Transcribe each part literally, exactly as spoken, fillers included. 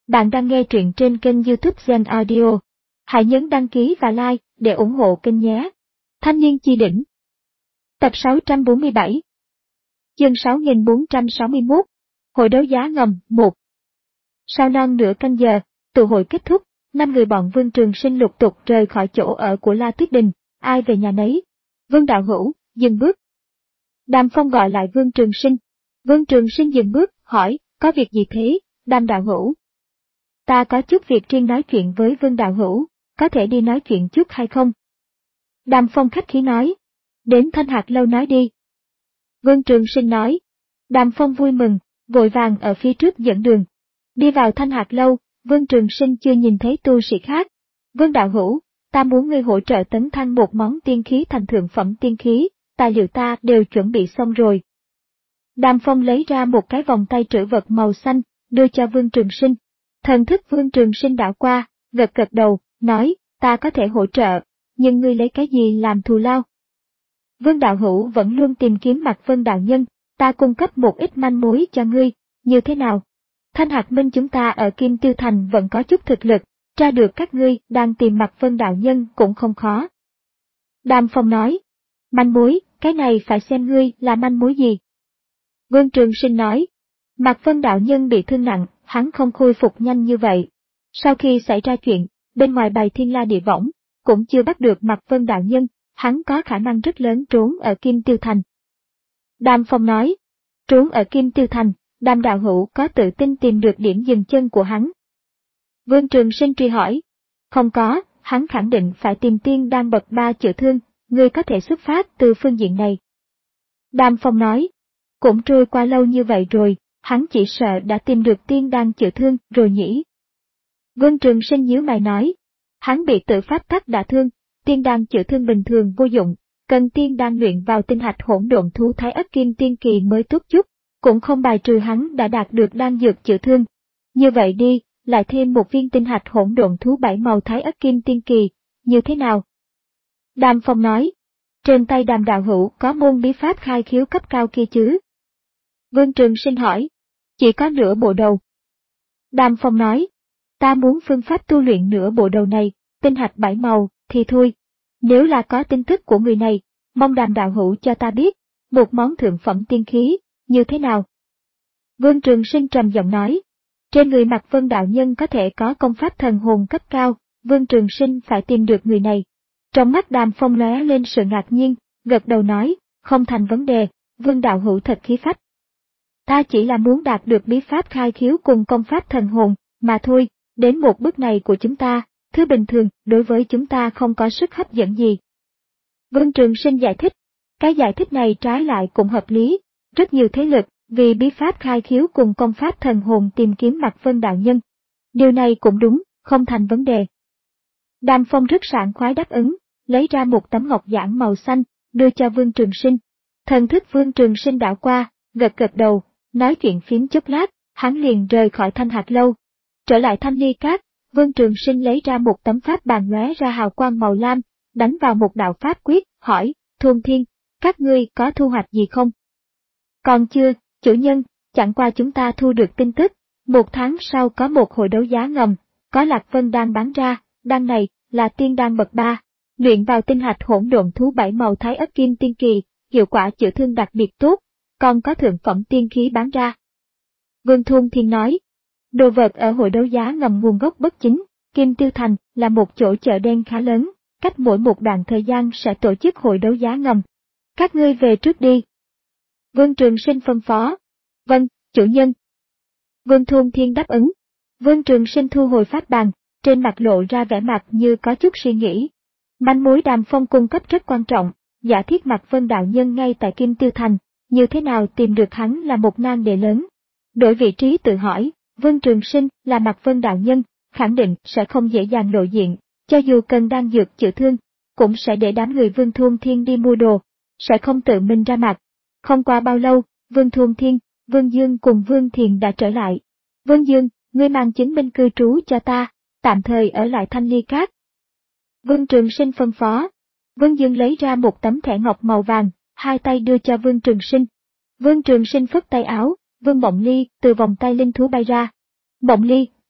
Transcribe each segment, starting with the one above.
Bạn đang nghe truyện trên kênh YouTube Zen Audio. Hãy nhấn đăng ký và like để ủng hộ kênh nhé. Thanh niên chi đỉnh. Tập sáu trăm bốn mươi bảy. Chương sáu nghìn bốn trăm sáu mươi mốt. Hội đấu giá ngầm một. Sau non nửa canh giờ, tụ hội kết thúc, năm người bọn Vương Trường Sinh lục tục rời khỏi chỗ ở của La Tuyết Đình, ai về nhà nấy. Vương Đạo Hữu, dừng bước. Đàm Phong gọi lại Vương Trường Sinh. Vương Trường Sinh dừng bước, hỏi, có việc gì thế, Đàm Đạo Hữu? Ta có chút việc riêng nói chuyện với Vương Đạo Hữu, có thể đi nói chuyện chút hay không? Đàm Phong khách khí nói, đến Thanh Hạc Lâu nói đi. Vương Trường Sinh nói. Đàm Phong vui mừng, vội vàng ở phía trước dẫn đường. Đi vào Thanh Hạc Lâu, Vương Trường Sinh chưa nhìn thấy tu sĩ khác. Vương Đạo Hữu, ta muốn ngươi hỗ trợ tấn thăng một món tiên khí thành thượng phẩm tiên khí, tài liệu ta đều chuẩn bị xong rồi. Đàm Phong lấy ra một cái vòng tay trữ vật màu xanh, đưa cho Vương Trường Sinh. Thần thức Vương Trường Sinh đảo qua, gật gật đầu, nói, ta có thể hỗ trợ, nhưng ngươi lấy cái gì làm thù lao? Vương Đạo Hữu vẫn luôn tìm kiếm Mạc Vân Đạo Nhân, ta cung cấp một ít manh mối cho ngươi, như thế nào? Thanh Hạc Minh chúng ta ở Kim Tiêu Thành vẫn có chút thực lực, tra được các ngươi đang tìm Mạc Vân Đạo Nhân cũng không khó. Đàm Phong nói, manh mối, cái này phải xem ngươi là manh mối gì? Vương Trường Sinh nói, Mạc Vân Đạo Nhân bị thương nặng, hắn không khôi phục nhanh như vậy. Sau khi xảy ra chuyện, bên ngoài bài thiên la địa võng, cũng chưa bắt được Mạc Vân Đạo Nhân, hắn có khả năng rất lớn trốn ở Kim Tiêu Thành. Đàm Phong nói, trốn ở Kim Tiêu Thành, Đàm Đạo Hữu có tự tin tìm được điểm dừng chân của hắn? Vương Trường Sinh truy hỏi, không có, hắn khẳng định phải tìm tiên đan bậc ba chữa thương, ngươi có thể xuất phát từ phương diện này. Đàm Phong nói, cũng trôi qua lâu như vậy rồi, hắn chỉ sợ đã tìm được tiên đan chữa thương rồi nhỉ. Vương Trường Sinh nhíu mày nói, hắn bị tự pháp tắc đả thương, tiên đan chữa thương bình thường vô dụng, cần tiên đan luyện vào tinh hạch hỗn độn thú thái ất kim tiên kỳ mới tốt chút, cũng không bài trừ hắn đã đạt được đan dược chữa thương. Như vậy đi, lại thêm một viên tinh hạch hỗn độn thú bảy màu thái ất kim tiên kỳ, như thế nào? Đàm Phong nói, trên tay Đàm Đạo Hữu có môn bí pháp khai khiếu cấp cao kia chứ? Vương Trường Sinh hỏi, chỉ có nửa bộ đầu. Đàm Phong nói, ta muốn phương pháp tu luyện nửa bộ đầu này, tinh hạch bảy màu, thì thôi. Nếu là có tin tức của người này, mong Đàm Đạo Hữu cho ta biết, một món thượng phẩm tiên khí, như thế nào? Vương Trường Sinh trầm giọng nói, trên người Mạc Vân Đạo Nhân có thể có công pháp thần hồn cấp cao, Vương Trường Sinh phải tìm được người này. Trong mắt Đàm Phong lóe lên sự ngạc nhiên, gật đầu nói, không thành vấn đề, Vương Đạo Hữu thật khí phách. Ta chỉ là muốn đạt được bí pháp khai khiếu cùng công pháp thần hồn, mà thôi, đến một bước này của chúng ta, thứ bình thường đối với chúng ta không có sức hấp dẫn gì. Vương Trường Sinh giải thích, cái giải thích này trái lại cũng hợp lý, rất nhiều thế lực vì bí pháp khai khiếu cùng công pháp thần hồn tìm kiếm Mạc Vân Đạo Nhân. Điều này cũng đúng, không thành vấn đề. Đàm Phong rất sảng khoái đáp ứng, lấy ra một tấm ngọc giản màu xanh, đưa cho Vương Trường Sinh. Thần thức Vương Trường Sinh đảo qua, gật gật đầu, nói chuyện phím chốc lát, hắn liền rời khỏi Thanh Hạc Lâu. Trở lại Thanh Ly Các, Vương Trường Sinh lấy ra một tấm pháp bàn lóe ra hào quang màu lam, đánh vào một đạo pháp quyết, hỏi, Thôn Thiên, các ngươi có thu hoạch gì không? Còn chưa, chủ nhân, chẳng qua chúng ta thu được tin tức, một tháng sau có một hội đấu giá ngầm, có Lạc Vân đan bán ra, đan này là tiên đan bậc ba, luyện vào tinh hạch hỗn độn thú bảy màu thái ất kim tiên kỳ, hiệu quả chữa thương đặc biệt tốt, còn có thượng phẩm tiên khí bán ra. Vương Thôn Thiên nói, đồ vật ở hội đấu giá ngầm nguồn gốc bất chính, Kim Tiêu Thành là một chỗ chợ đen khá lớn, cách mỗi một đoạn thời gian sẽ tổ chức hội đấu giá ngầm. Các ngươi về trước đi. Vương Trường Sinh phân phó. Vâng, chủ nhân. Vương Thôn Thiên đáp ứng. Vương Trường Sinh thu hồi pháp bàn, trên mặt lộ ra vẻ mặt như có chút suy nghĩ. Manh mối Đàm Phong cung cấp rất quan trọng, giả thiết Mạc Vân Đạo Nhân ngay tại Kim Tiêu Thành, như thế nào tìm được hắn là một nan đề lớn. Đổi vị trí tự hỏi, Vương Trường Sinh là Mạc Vân Đạo Nhân, khẳng định sẽ không dễ dàng lộ diện, cho dù cần đan dược chữa thương, cũng sẽ để đám người Vương Thôn Thiên đi mua đồ, sẽ không tự mình ra mặt. Không qua bao lâu, Vương Thôn Thiên, Vương Dương cùng Vương Thiền đã trở lại. Vương Dương, ngươi mang chứng minh cư trú cho ta, tạm thời ở lại Thanh Ly Các. Vương Trường Sinh phân phó. Vương Dương lấy ra một tấm thẻ ngọc màu vàng, hai tay đưa cho Vương Trường Sinh. Vương Trường Sinh phất tay áo, Vương Mộng Ly từ vòng tay linh thú bay ra. Mộng Ly,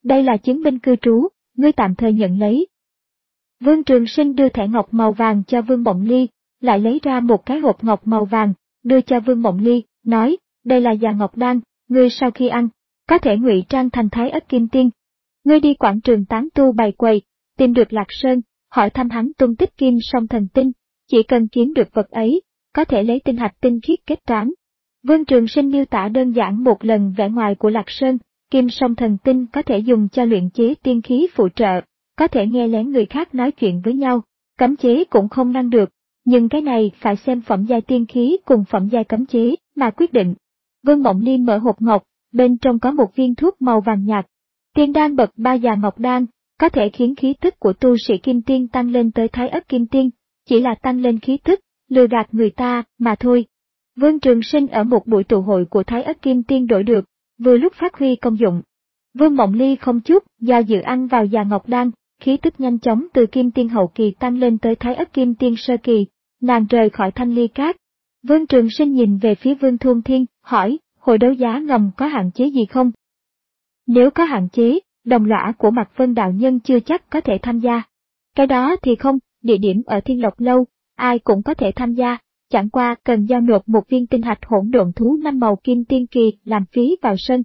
đây là chứng minh cư trú, ngươi tạm thời nhận lấy. Vương Trường Sinh đưa thẻ ngọc màu vàng cho Vương Mộng Ly, lại lấy ra một cái hộp ngọc màu vàng, đưa cho Vương Mộng Ly, nói, đây là già ngọc đan, ngươi sau khi ăn, có thể ngụy trang thành Thái Ất Kim Tiên. Ngươi đi quảng trường tán tu bày quầy, tìm được Lạc Sơn, hỏi thăm hắn tung tích kim song thần tinh, chỉ cần kiếm được vật ấy, có thể lấy tinh hạch tinh khiết kết toán. Vương Trường Sinh miêu tả đơn giản một lần vẻ ngoài của Lạc Sơn, kim song thần tinh có thể dùng cho luyện chế tiên khí phụ trợ, có thể nghe lén người khác nói chuyện với nhau, cấm chế cũng không ngăn được, nhưng cái này phải xem phẩm giai tiên khí cùng phẩm giai cấm chế mà quyết định. Vương Mộng Ly mở hộp ngọc, bên trong có một viên thuốc màu vàng nhạt. Tiên đan bậc ba già ngọc đan, có thể khiến khí tức của tu sĩ kim tiên tăng lên tới Thái Ất Kim Tiên, chỉ là tăng lên khí tức, lừa gạt người ta mà thôi. Vương Trường Sinh ở một buổi tụ hội của Thái Ất Kim Tiên đổi được, vừa lúc phát huy công dụng. Vương Mộng Ly không chút do dự ăn vào già ngọc đan, khí tức nhanh chóng từ Kim Tiên hậu kỳ tăng lên tới Thái Ất Kim Tiên sơ kỳ, nàng rời khỏi Thanh Ly Cát. Vương Trường Sinh nhìn về phía Vương Thuôn Thiên, hỏi, hội đấu giá ngầm có hạn chế gì không? Nếu có hạn chế, đồng lõa của Mạc Vân đạo nhân chưa chắc có thể tham gia. Cái đó thì không, địa điểm ở Thiên Lộc Lâu, ai cũng có thể tham gia, chẳng qua cần giao nộp một viên tinh hạch hỗn độn thú năm màu kim tiên kỳ làm phí vào sân.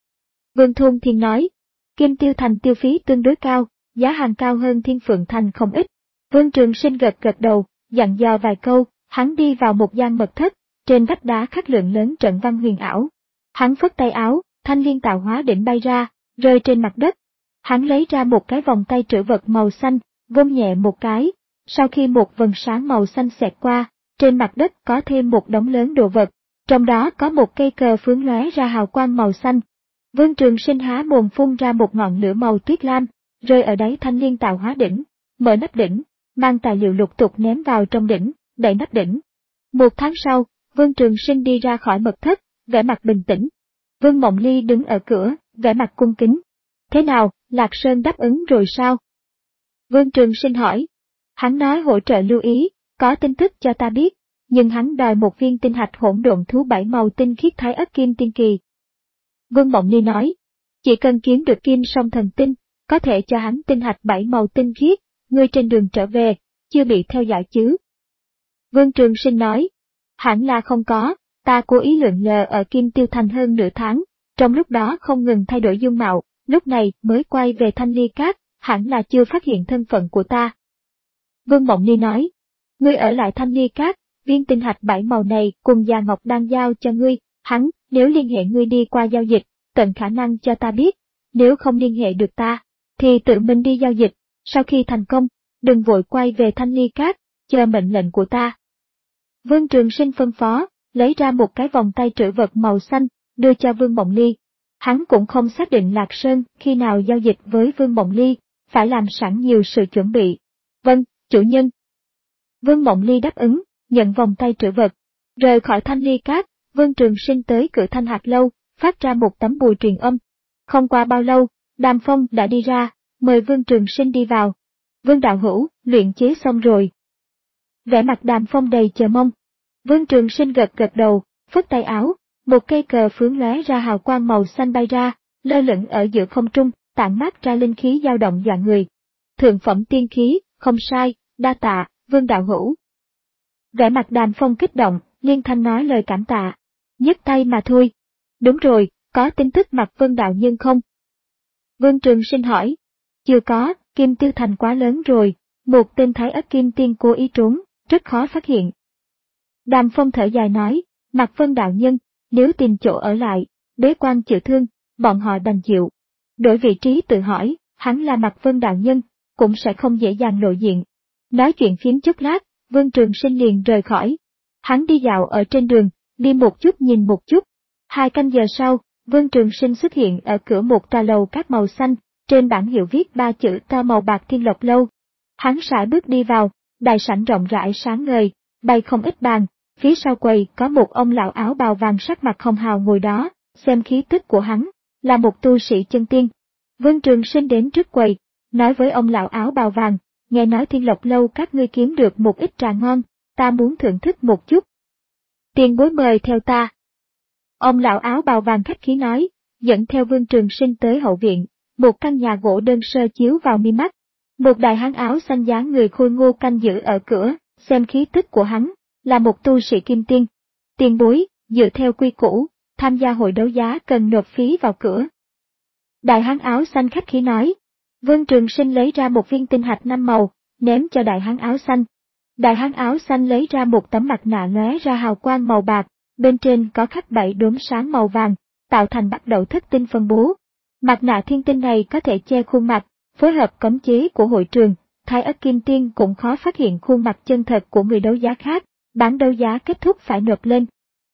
Vương Thuôn Thiên nói, Kim Tiêu Thành tiêu phí tương đối cao, giá hàng cao hơn Thiên Phượng Thành không ít. Vương Trường Sinh gật gật đầu, dặn dò vài câu, hắn đi vào một gian mật thất, trên vách đá khắc lượng lớn trận văn huyền ảo. Hắn phất tay áo, thanh liên tạo hóa đỉnh bay ra, rơi trên mặt đất. Hắn lấy ra một cái vòng tay trữ vật màu xanh, vung nhẹ một cái, sau khi một vầng sáng màu xanh xẹt qua, trên mặt đất có thêm một đống lớn đồ vật, trong đó có một cây cờ phướng lóe ra hào quang màu xanh. Vương Trường Sinh há mồm phun ra một ngọn lửa màu tuyết lam, rơi ở đáy thanh liên tạo hóa đỉnh, mở nắp đỉnh, mang tài liệu lục tục ném vào trong đỉnh, đậy nắp đỉnh. Một tháng sau, Vương Trường Sinh đi ra khỏi mật thất, vẻ mặt bình tĩnh. Vương Mộng Ly đứng ở cửa, vẻ mặt cung kính. Thế nào, Lạc Sơn đáp ứng rồi sao? Vương Trường Sinh hỏi. Hắn nói hỗ trợ lưu ý, có tin tức cho ta biết, nhưng hắn đòi một viên tinh hạch hỗn độn thú bảy màu tinh khiết Thái Ất Kim Tiên kỳ. Vương Mộng Ly nói, chỉ cần kiếm được kim song thần tinh, có thể cho hắn tinh hạch bảy màu tinh khiết, ngươi trên đường trở về, chưa bị theo dõi chứ? Vương Trường Sinh nói, hẳn là không có, ta cố ý lượn lờ ở Kim Tiêu Thành hơn nửa tháng, trong lúc đó không ngừng thay đổi dung mạo, lúc này mới quay về Thanh Ly Cát, hẳn là chưa phát hiện thân phận của ta. Vương Mộng Ly nói, ngươi ở lại Thanh Ly Cát, viên tinh hạch bảy màu này cùng già ngọc đang giao cho ngươi, hắn, nếu liên hệ ngươi đi qua giao dịch, tận khả năng cho ta biết, nếu không liên hệ được ta, thì tự mình đi giao dịch, sau khi thành công, đừng vội quay về Thanh Ly Cát, chờ mệnh lệnh của ta. Vương Trường Sinh phân phó, lấy ra một cái vòng tay trữ vật màu xanh, đưa cho Vương Mộng Ly. Hắn cũng không xác định Lạc Sơn khi nào giao dịch với Vương Mộng Ly, phải làm sẵn nhiều sự chuẩn bị. Vâng, chủ nhân. Vương Mộng Ly đáp ứng, nhận vòng tay trữ vật. Rời khỏi Thanh Ly Cát, Vương Trường Sinh tới cửa Thanh Hạc Lâu, phát ra một tấm bùa truyền âm. Không qua bao lâu, Đàm Phong đã đi ra, mời Vương Trường Sinh đi vào. Vương đạo hữu, luyện chế xong rồi. Vẻ mặt Đàm Phong đầy chờ mong. Vương Trường Sinh gật gật đầu, phất tay áo, một cây cờ phướng lóe ra hào quang màu xanh bay ra, lơ lửng ở giữa không trung, tản mát ra linh khí dao động dọa người. Thượng phẩm tiên khí, không sai, đa tạ, Vương đạo hữu. Vẻ mặt Đàm Phong kích động, liên thanh nói lời cảm tạ. Nhấc tay mà thôi. Đúng rồi, có tin tức Mạc Vân đạo nhân không? Vương Trường Sinh hỏi. Chưa có, Kim Tiêu Thành quá lớn rồi, một tên Thái Ất Kim Tiên cố ý trốn, rất khó phát hiện. Đàm Phong thở dài nói, Mạc Vân đạo nhân, nếu tìm chỗ ở lại, bế quan chữa thương, bọn họ đành chịu. Đổi vị trí tự hỏi, hắn là Mạc Vân đạo nhân, cũng sẽ không dễ dàng lộ diện. Nói chuyện phiếm chốc lát, Vương Trường Sinh liền rời khỏi. Hắn đi dạo ở trên đường, đi một chút nhìn một chút. Hai canh giờ sau, Vương Trường Sinh xuất hiện ở cửa một tòa lầu các màu xanh, trên bảng hiệu viết ba chữ to màu bạc Thiên Lộc Lâu. Hắn sải bước đi vào, đại sảnh rộng rãi sáng ngời, bày không ít bàn, phía sau quầy có một ông lão áo bào vàng sắc mặt hồng hào ngồi đó, xem khí tức của hắn, là một tu sĩ chân tiên. Vương Trường Sinh đến trước quầy, nói với ông lão áo bào vàng, nghe nói Thiên Lộc Lâu các ngươi kiếm được một ít trà ngon, ta muốn thưởng thức một chút. Tiền bối mời theo ta. Ông lão áo bào vàng khách khí nói, dẫn theo Vương Trường Sinh tới hậu viện, một căn nhà gỗ đơn sơ chiếu vào mi mắt. Một đại hán áo xanh dáng người khôi ngô canh giữ ở cửa, xem khí tức của hắn, là một tu sĩ kim tiên. Tiền bối, dựa theo quy củ, tham gia hội đấu giá cần nộp phí vào cửa. Đại hán áo xanh khách khí nói. Vương Trường Sinh lấy ra một viên tinh hạch năm màu, ném cho đại hán áo xanh. Đại hán áo xanh lấy ra một tấm mặt nạ lóe ra hào quang màu bạc, bên trên có khắc bảy đốm sáng màu vàng, tạo thành bắt đầu thất tinh phân bố. Mặt nạ thiên tinh này có thể che khuôn mặt, phối hợp cấm chế của hội trường, Thái Ất Kim Tiên cũng khó phát hiện khuôn mặt chân thật của người đấu giá khác, bán đấu giá kết thúc phải nộp lên.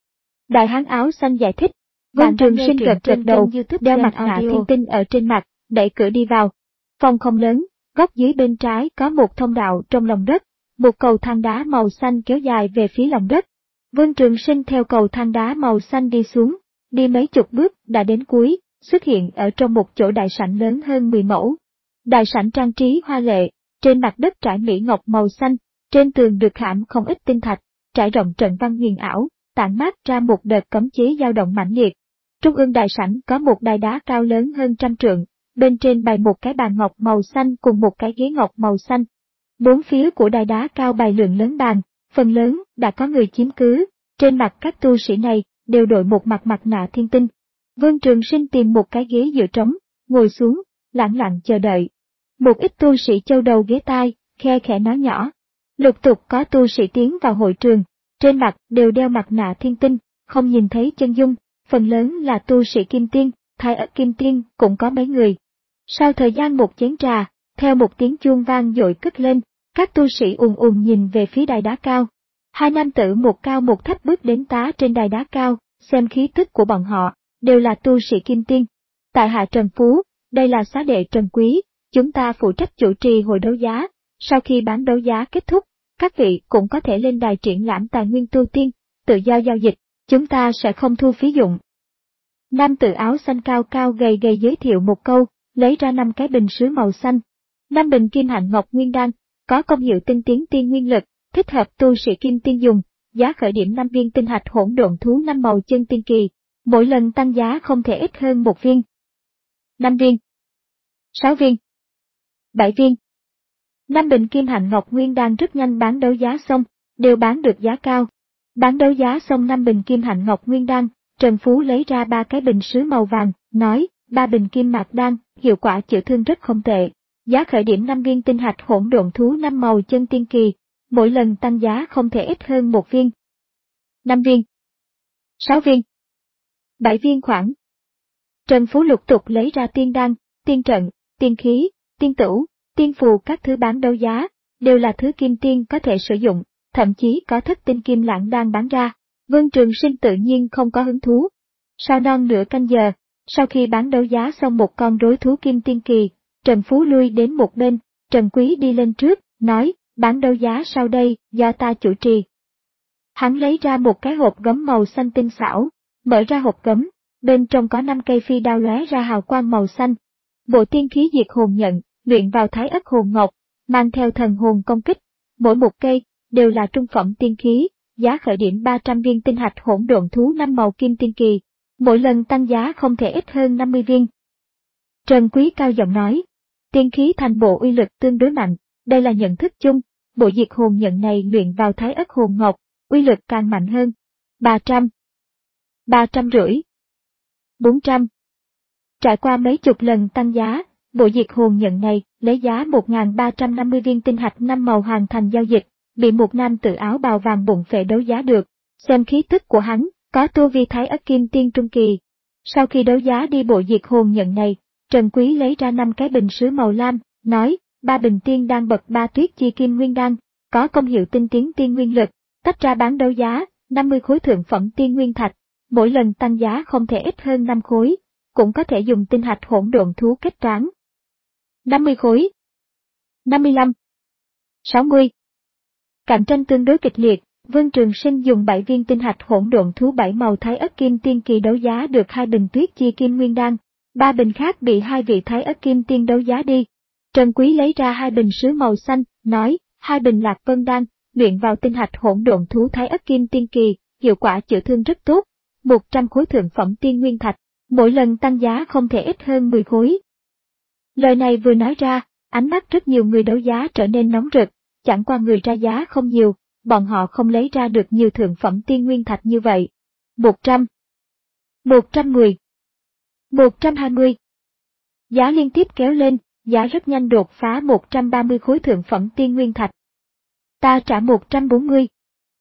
Đại hán áo xanh giải thích. Vương Trường Sinh gật gật đầu, đeo mặt nạ thiên tinh ở trên mặt, đẩy cửa đi vào. Phòng không lớn, góc dưới bên trái có một thông đạo trong lòng đất, một cầu thang đá màu xanh kéo dài về phía lòng đất. Vương Trường Sinh theo cầu thang đá màu xanh đi xuống, đi mấy chục bước đã đến cuối, xuất hiện ở trong một chỗ đại sảnh lớn hơn mười mẫu. Đại sảnh trang trí hoa lệ, trên mặt đất trải mỹ ngọc màu xanh, trên tường được khảm không ít tinh thạch, trải rộng trận văn huyền ảo, tản mát ra một đợt cấm chế dao động mãnh liệt. Trung ương đại sảnh có một đài đá cao lớn hơn trăm trượng, bên trên bày một cái bàn ngọc màu xanh cùng một cái ghế ngọc màu xanh. Bốn phía của đài đá cao bày lượng lớn bàn, phần lớn đã có người chiếm cứ, trên mặt các tu sĩ này đều đội một mặt mặt nạ thiên tinh. Vương Trường Sinh tìm một cái ghế dựa trống, ngồi xuống, lặng lặng chờ đợi. Một ít tu sĩ châu đầu ghé tai, khe khẽ nói nhỏ. Lục tục có tu sĩ tiến vào hội trường, trên mặt đều đeo mặt nạ thiên tinh, không nhìn thấy chân dung, phần lớn là tu sĩ kim tiên, Thái Ất Kim Tiên cũng có mấy người. Sau thời gian một chén trà, theo một tiếng chuông vang dội cất lên, các tu sĩ ùn ùn nhìn về phía đài đá cao. Hai nam tử một cao một thấp bước đến tá trên đài đá cao, xem khí tức của bọn họ, đều là tu sĩ kim tiên. Tại hạ Trần Phú, đây là xá đệ Trần Quý, chúng ta phụ trách chủ trì hội đấu giá. Sau khi bán đấu giá kết thúc, các vị cũng có thể lên đài triển lãm tài nguyên tu tiên, tự do giao dịch, chúng ta sẽ không thu phí dụng. Nam tử áo xanh cao cao gầy gầy giới thiệu một câu, lấy ra năm cái bình sứ màu xanh. Năm bình kim hạnh ngọc nguyên đan, có công hiệu tinh tiến tiên nguyên lực, thích hợp tu sĩ kim tiên dùng, giá khởi điểm năm viên tinh hạch hỗn độn thú năm màu chân tiên kỳ, mỗi lần tăng giá không thể ít hơn một viên. Năm viên, sáu viên, bảy viên. Năm bình kim hạnh ngọc nguyên đan rất nhanh bán đấu giá xong, đều bán được giá cao. Bán đấu giá xong năm bình kim hạnh ngọc nguyên đan, Trần Phú lấy ra ba cái bình sứ màu vàng, nói, ba bình kim mạc đan, hiệu quả chữa thương rất không tệ. Giá khởi điểm năm viên tinh hạch hỗn độn thú năm màu chân tiên kỳ, mỗi lần tăng giá không thể ít hơn một viên. Năm viên, sáu viên, bảy viên khoảng. Trần Phú lục tục lấy ra tiên đan, tiên trận, tiên khí, tiên tửu, tiên phù các thứ bán đấu giá, đều là thứ kim tiên có thể sử dụng, thậm chí có thất tinh kim lãng đang bán ra. Vương Trường Sinh tự nhiên không có hứng thú. Sau non nửa canh giờ, sau khi bán đấu giá xong một con rối thú kim tiên kỳ, Trần Phú lui đến một bên, Trần Quý đi lên trước, nói, bán đấu giá sau đây, do ta chủ trì. Hắn lấy ra một cái hộp gấm màu xanh tinh xảo, mở ra hộp gấm, bên trong có năm cây phi đao lóe ra hào quang màu xanh. Bộ tiên khí diệt hồn nhận, luyện vào Thái Ất hồn ngọc, mang theo thần hồn công kích, mỗi một cây, đều là trung phẩm tiên khí, giá khởi điểm ba trăm viên tinh hạch hỗn độn thú năm màu kim tiên kỳ, mỗi lần tăng giá không thể ít hơn năm mươi viên. Trần Quý cao giọng nói, tiên khí thành bộ uy lực tương đối mạnh, đây là nhận thức chung, bộ diệt hồn nhận này luyện vào Thái Ất hồn ngọc, uy lực càng mạnh hơn. ba trăm, ba trăm rưỡi, bốn trăm. Trải qua mấy chục lần tăng giá, bộ diệt hồn nhận này lấy giá một nghìn ba trăm năm mươi viên tinh hạch năm màu hoàn thành giao dịch, bị một nam tử áo bào vàng bụng phệ đấu giá được, xem khí tức của hắn, có tu vi Thái Ất Kim Tiên trung kỳ. Sau khi đấu giá đi bộ diệt hồn nhận này, Trần Quý lấy ra năm cái bình sứ màu lam, nói, ba bình tiên đan bậc ba tuyết chi kim nguyên đan, có công hiệu tinh tiến tiên nguyên lực, tách ra bán đấu giá, năm mươi khối thượng phẩm tiên nguyên thạch, mỗi lần tăng giá không thể ít hơn năm khối, cũng có thể dùng tinh hạch hỗn độn thú kết toán. năm mươi khối, năm mươi lăm, sáu mươi. Cạnh tranh tương đối kịch liệt, Vương Trường Sinh dùng bảy viên tinh hạch hỗn độn thú bảy màu Thái Ất Kim Tiên kỳ đấu giá được hai bình tuyết chi kim nguyên đan, ba bình khác bị hai vị Thái Ất Kim Tiên đấu giá đi. Trần Quý lấy ra hai bình sứ màu xanh, nói, hai bình lạc vân đan, luyện vào tinh hạch hỗn độn thú Thái Ất Kim Tiên kỳ, hiệu quả chữa thương rất tốt, một trăm khối thượng phẩm tiên nguyên thạch, mỗi lần tăng giá không thể ít hơn mười khối. Lời này vừa nói ra, ánh mắt rất nhiều người đấu giá trở nên nóng rực, chẳng qua người ra giá không nhiều, bọn họ không lấy ra được nhiều thượng phẩm tiên nguyên thạch như vậy. một trăm, một trăm mười, một trăm hai mươi. Giá liên tiếp kéo lên, giá rất nhanh đột phá một trăm ba mươi khối thượng phẩm tiên nguyên thạch. Ta trả một trăm bốn mươi.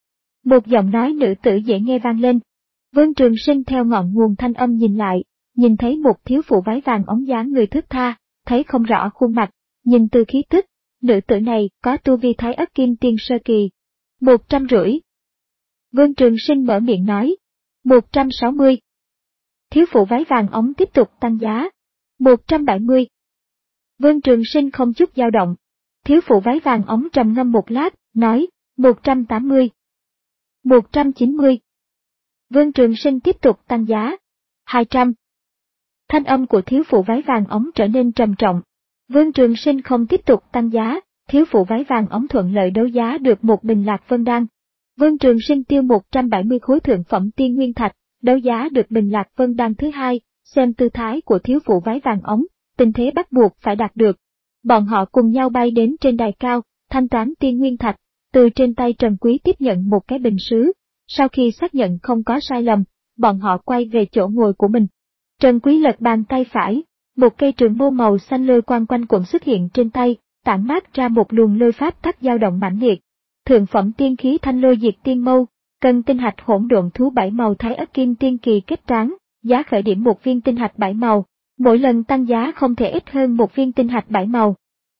Một giọng nói nữ tử dễ nghe vang lên. Vương Trường Sinh theo ngọn nguồn thanh âm nhìn lại, nhìn thấy một thiếu phụ váy vàng óng dáng người thướt tha, thấy không rõ khuôn mặt, nhìn từ khí tức, nữ tử này có tu vi Thái Ất Kim Tiên sơ kỳ. Một trăm rưỡi. Vương Trường Sinh mở miệng nói. Một trăm sáu mươi. Thiếu phụ váy vàng óng tiếp tục tăng giá. Một trăm bảy mươi. Vương Trường Sinh không chút dao động. Thiếu phụ váy vàng óng trầm ngâm một lát, nói, một trăm tám mươi. một trăm chín mươi. Vương Trường Sinh tiếp tục tăng giá. hai trăm. Thanh âm của thiếu phụ váy vàng óng trở nên trầm trọng. Vương Trường Sinh không tiếp tục tăng giá, thiếu phụ váy vàng óng thuận lợi đấu giá được một bình lạc vân đan. Vương Trường Sinh tiêu một trăm bảy mươi khối thượng phẩm tiên nguyên thạch, đấu giá được bình lạc vân đan thứ hai, xem tư thái của thiếu phụ váy vàng óng, tình thế bắt buộc phải đạt được. Bọn họ cùng nhau bay đến trên đài cao, thanh toán tiên nguyên thạch, từ trên tay Trần Quý tiếp nhận một cái bình sứ. Sau khi xác nhận không có sai lầm, bọn họ quay về chỗ ngồi của mình. Trần Quý lật bàn tay phải, một cây trường mâu màu xanh lôi quang quanh quẩn xuất hiện trên tay, tản mát ra một luồng lôi pháp tắc dao động mãnh liệt. Thượng phẩm tiên khí thanh lôi diệt tiên mâu, cần tinh hạch hỗn độn thú bảy màu Thái Ất Kim Tiên kỳ kết toán, giá khởi điểm một viên tinh hạch bảy màu, mỗi lần tăng giá không thể ít hơn một viên tinh hạch bảy màu.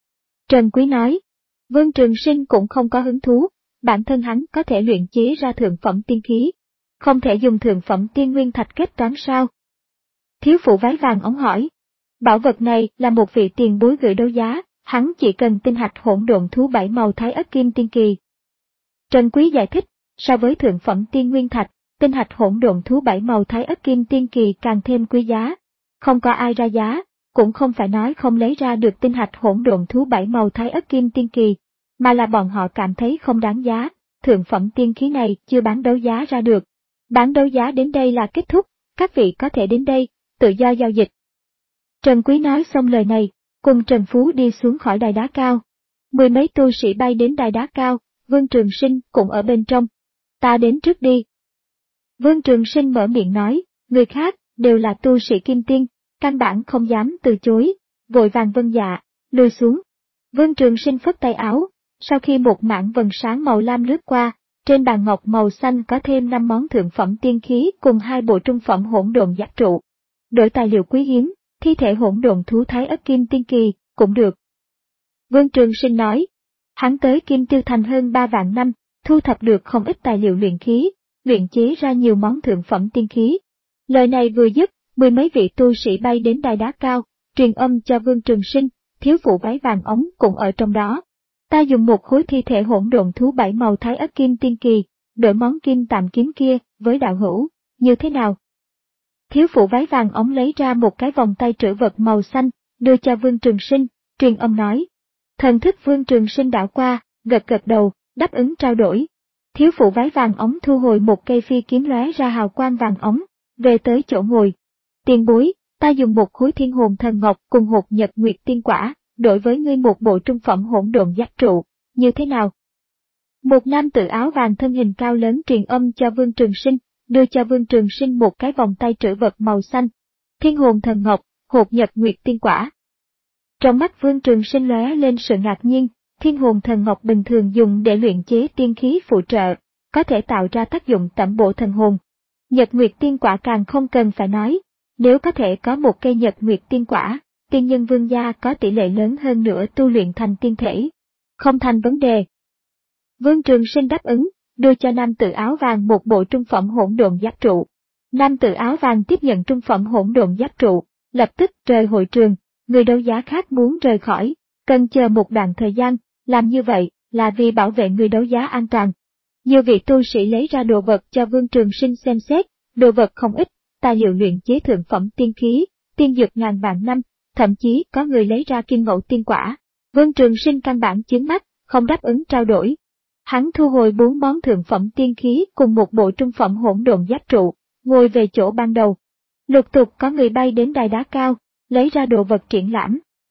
Trần Quý nói, Vương Trường Sinh cũng không có hứng thú, bản thân hắn có thể luyện chế ra thượng phẩm tiên khí, không thể dùng thượng phẩm tiên nguyên thạch kết toán sao? Thiếu phụ váy vàng óng hỏi, bảo vật này là một vị tiền bối gửi đấu giá, hắn chỉ cần tinh hạch hỗn độn thú bảy màu Thái Ất Kim Tiên kỳ. Trần Quý giải thích, so với thượng phẩm tiên nguyên thạch, tinh hạch hỗn độn thú bảy màu Thái Ất Kim Tiên kỳ càng thêm quý giá. Không có ai ra giá, cũng không phải nói không lấy ra được tinh hạch hỗn độn thú bảy màu Thái Ất Kim Tiên kỳ, mà là bọn họ cảm thấy không đáng giá, thượng phẩm tiên khí này chưa bán đấu giá ra được. Bán đấu giá đến đây là kết thúc, các vị có thể đến đây, tự do giao dịch. Trần Quý nói xong lời này, cùng Trần Phú đi xuống khỏi đài đá cao. Mười mấy tu sĩ bay đến đài đá cao, Vương Trường Sinh cũng ở bên trong. Ta đến trước đi. Vương Trường Sinh mở miệng nói, người khác đều là tu sĩ kim tiên, căn bản không dám từ chối, vội vàng vâng dạ, lùi xuống. Vương Trường Sinh phất tay áo, sau khi một mảng vầng sáng màu lam lướt qua, trên bàn ngọc màu xanh có thêm năm món thượng phẩm tiên khí cùng hai bộ trung phẩm hỗn độn giáp trụ. Đổi tài liệu quý hiếm, thi thể hỗn độn thú Thái Ất Kim Tiên kỳ, cũng được. Vương Trường Sinh nói, hắn tới Kim Tiêu Thành hơn ba vạn năm, thu thập được không ít tài liệu luyện khí, luyện chế ra nhiều món thượng phẩm tiên khí. Lời này vừa dứt, mười mấy vị tu sĩ bay đến đài đá cao, truyền âm cho Vương Trường Sinh, thiếu phụ váy vàng ống cũng ở trong đó. Ta dùng một khối thi thể hỗn độn thú bảy màu Thái Ất Kim Tiên kỳ, đổi món kim tạm kiếm kia với đạo hữu, như thế nào? Thiếu phụ váy vàng ống lấy ra một cái vòng tay trữ vật màu xanh, đưa cho Vương Trường Sinh, truyền âm nói. Thần thức Vương Trường Sinh đảo qua, gật gật đầu, đáp ứng trao đổi. Thiếu phụ váy vàng ống thu hồi một cây phi kiếm lóe ra hào quang vàng ống, về tới chỗ ngồi. Tiền bối, ta dùng một khối thiên hồn thần ngọc cùng hột nhật nguyệt tiên quả, đổi với ngươi một bộ trung phẩm hỗn độn giáp trụ, như thế nào? Một nam tử áo vàng thân hình cao lớn truyền âm cho Vương Trường Sinh, đưa cho Vương Trường Sinh một cái vòng tay trữ vật màu xanh. Thiên hồn thần ngọc, hột nhật nguyệt tiên quả. Trong mắt Vương Trường Sinh lóe lên sự ngạc nhiên, thiên hồn thần ngọc bình thường dùng để luyện chế tiên khí phụ trợ, có thể tạo ra tác dụng tẩm bổ thần hồn. Nhật nguyệt tiên quả càng không cần phải nói, nếu có thể có một cây nhật nguyệt tiên quả, tiên nhân vương gia có tỷ lệ lớn hơn nữa tu luyện thành tiên thể. Không thành vấn đề. Vương Trường Sinh đáp ứng, đưa cho nam tử áo vàng một bộ trung phẩm hỗn độn giáp trụ. Nam tử áo vàng tiếp nhận trung phẩm hỗn độn giáp trụ, lập tức rời hội trường, người đấu giá khác muốn rời khỏi, cần chờ một đoạn thời gian, làm như vậy là vì bảo vệ người đấu giá an toàn. Nhiều vị tu sĩ lấy ra đồ vật cho Vương Trường Sinh xem xét, đồ vật không ít, tài liệu luyện chế thượng phẩm tiên khí, tiên dược ngàn vạn năm, thậm chí có người lấy ra kim ngẫu tiên quả. Vương Trường Sinh căn bản chướng mắt, không đáp ứng trao đổi. Hắn thu hồi bốn món thượng phẩm tiên khí cùng một bộ trung phẩm hỗn độn giáp trụ, ngồi về chỗ ban đầu. Lục tục có người bay đến đài đá cao, lấy ra đồ vật triển lãm,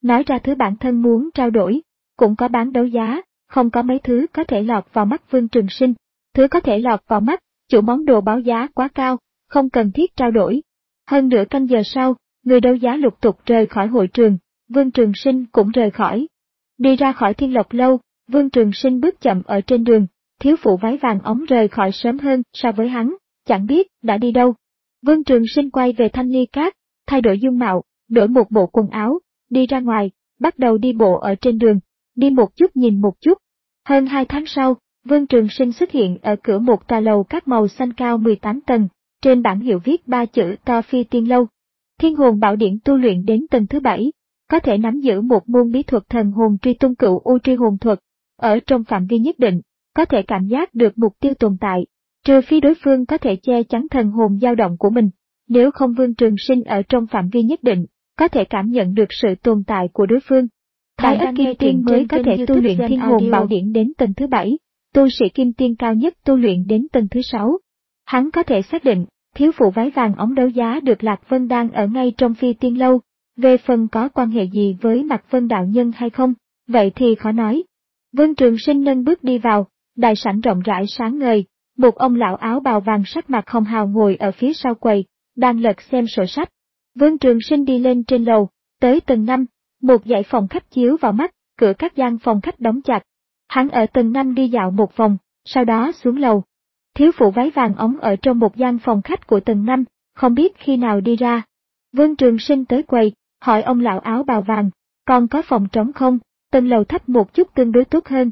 Nói ra thứ bản thân muốn trao đổi, cũng có bán đấu giá, không có mấy thứ có thể lọt vào mắt Vương Trường Sinh. Thứ có thể lọt vào mắt, chủ món đồ báo giá quá cao, không cần thiết trao đổi. Hơn nửa canh giờ sau, người đấu giá lục tục rời khỏi hội trường, Vương Trường Sinh cũng rời khỏi. Đi ra khỏi Thiên Lộc Lâu, Vương Trường Sinh bước chậm ở trên đường, thiếu phụ váy vàng óng rời khỏi sớm hơn so với hắn, chẳng biết đã đi đâu. Vương Trường Sinh quay về Thanh Ly Các, thay đổi dung mạo, đổi một bộ quần áo, đi ra ngoài, bắt đầu đi bộ ở trên đường, đi một chút nhìn một chút. Hơn hai tháng sau, Vương Trường Sinh xuất hiện ở cửa một tòa lầu các màu xanh cao mười tám tầng, trên bảng hiệu viết ba chữ to Phi Tiên Lâu. Thiên hồn bảo điển tu luyện đến tầng thứ bảy, có thể nắm giữ một môn bí thuật thần hồn truy tung cửu u truy hồn thuật, ở trong phạm vi nhất định, có thể cảm giác được mục tiêu tồn tại, trừ phi đối phương có thể che chắn thần hồn dao động của mình, nếu không Vương Trường Sinh ở trong phạm vi nhất định, có thể cảm nhận được sự tồn tại của đối phương. Thái ất kim tiên mới có thể tu luyện thiên hồn bảo điển đến tầng thứ bảy, tu sĩ kim tiên cao nhất tu luyện đến tầng thứ sáu. Hắn có thể xác định, thiếu phụ váy vàng óng đấu giá được Lạc Vân đang ở ngay trong Phi Tiên Lâu, về phần có quan hệ gì với Mạc Vân đạo nhân hay không, vậy thì khó nói. Vương Trường Sinh nâng bước đi vào, đại sảnh rộng rãi sáng ngời, một ông lão áo bào vàng sắc mặt hồng hào ngồi ở phía sau quầy, đang lật xem sổ sách. Vương Trường Sinh đi lên trên lầu, tới tầng năm, một dãy phòng khách chiếu vào mắt, cửa các gian phòng khách đóng chặt. Hắn ở tầng năm đi dạo một vòng, sau đó xuống lầu. Thiếu phụ váy vàng óng ở trong một gian phòng khách của tầng năm, không biết khi nào đi ra. Vương Trường Sinh tới quầy, hỏi ông lão áo bào vàng, còn có phòng trống không, tầng lầu thấp một chút tương đối tốt hơn.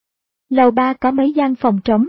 Lầu ba có mấy gian phòng trống.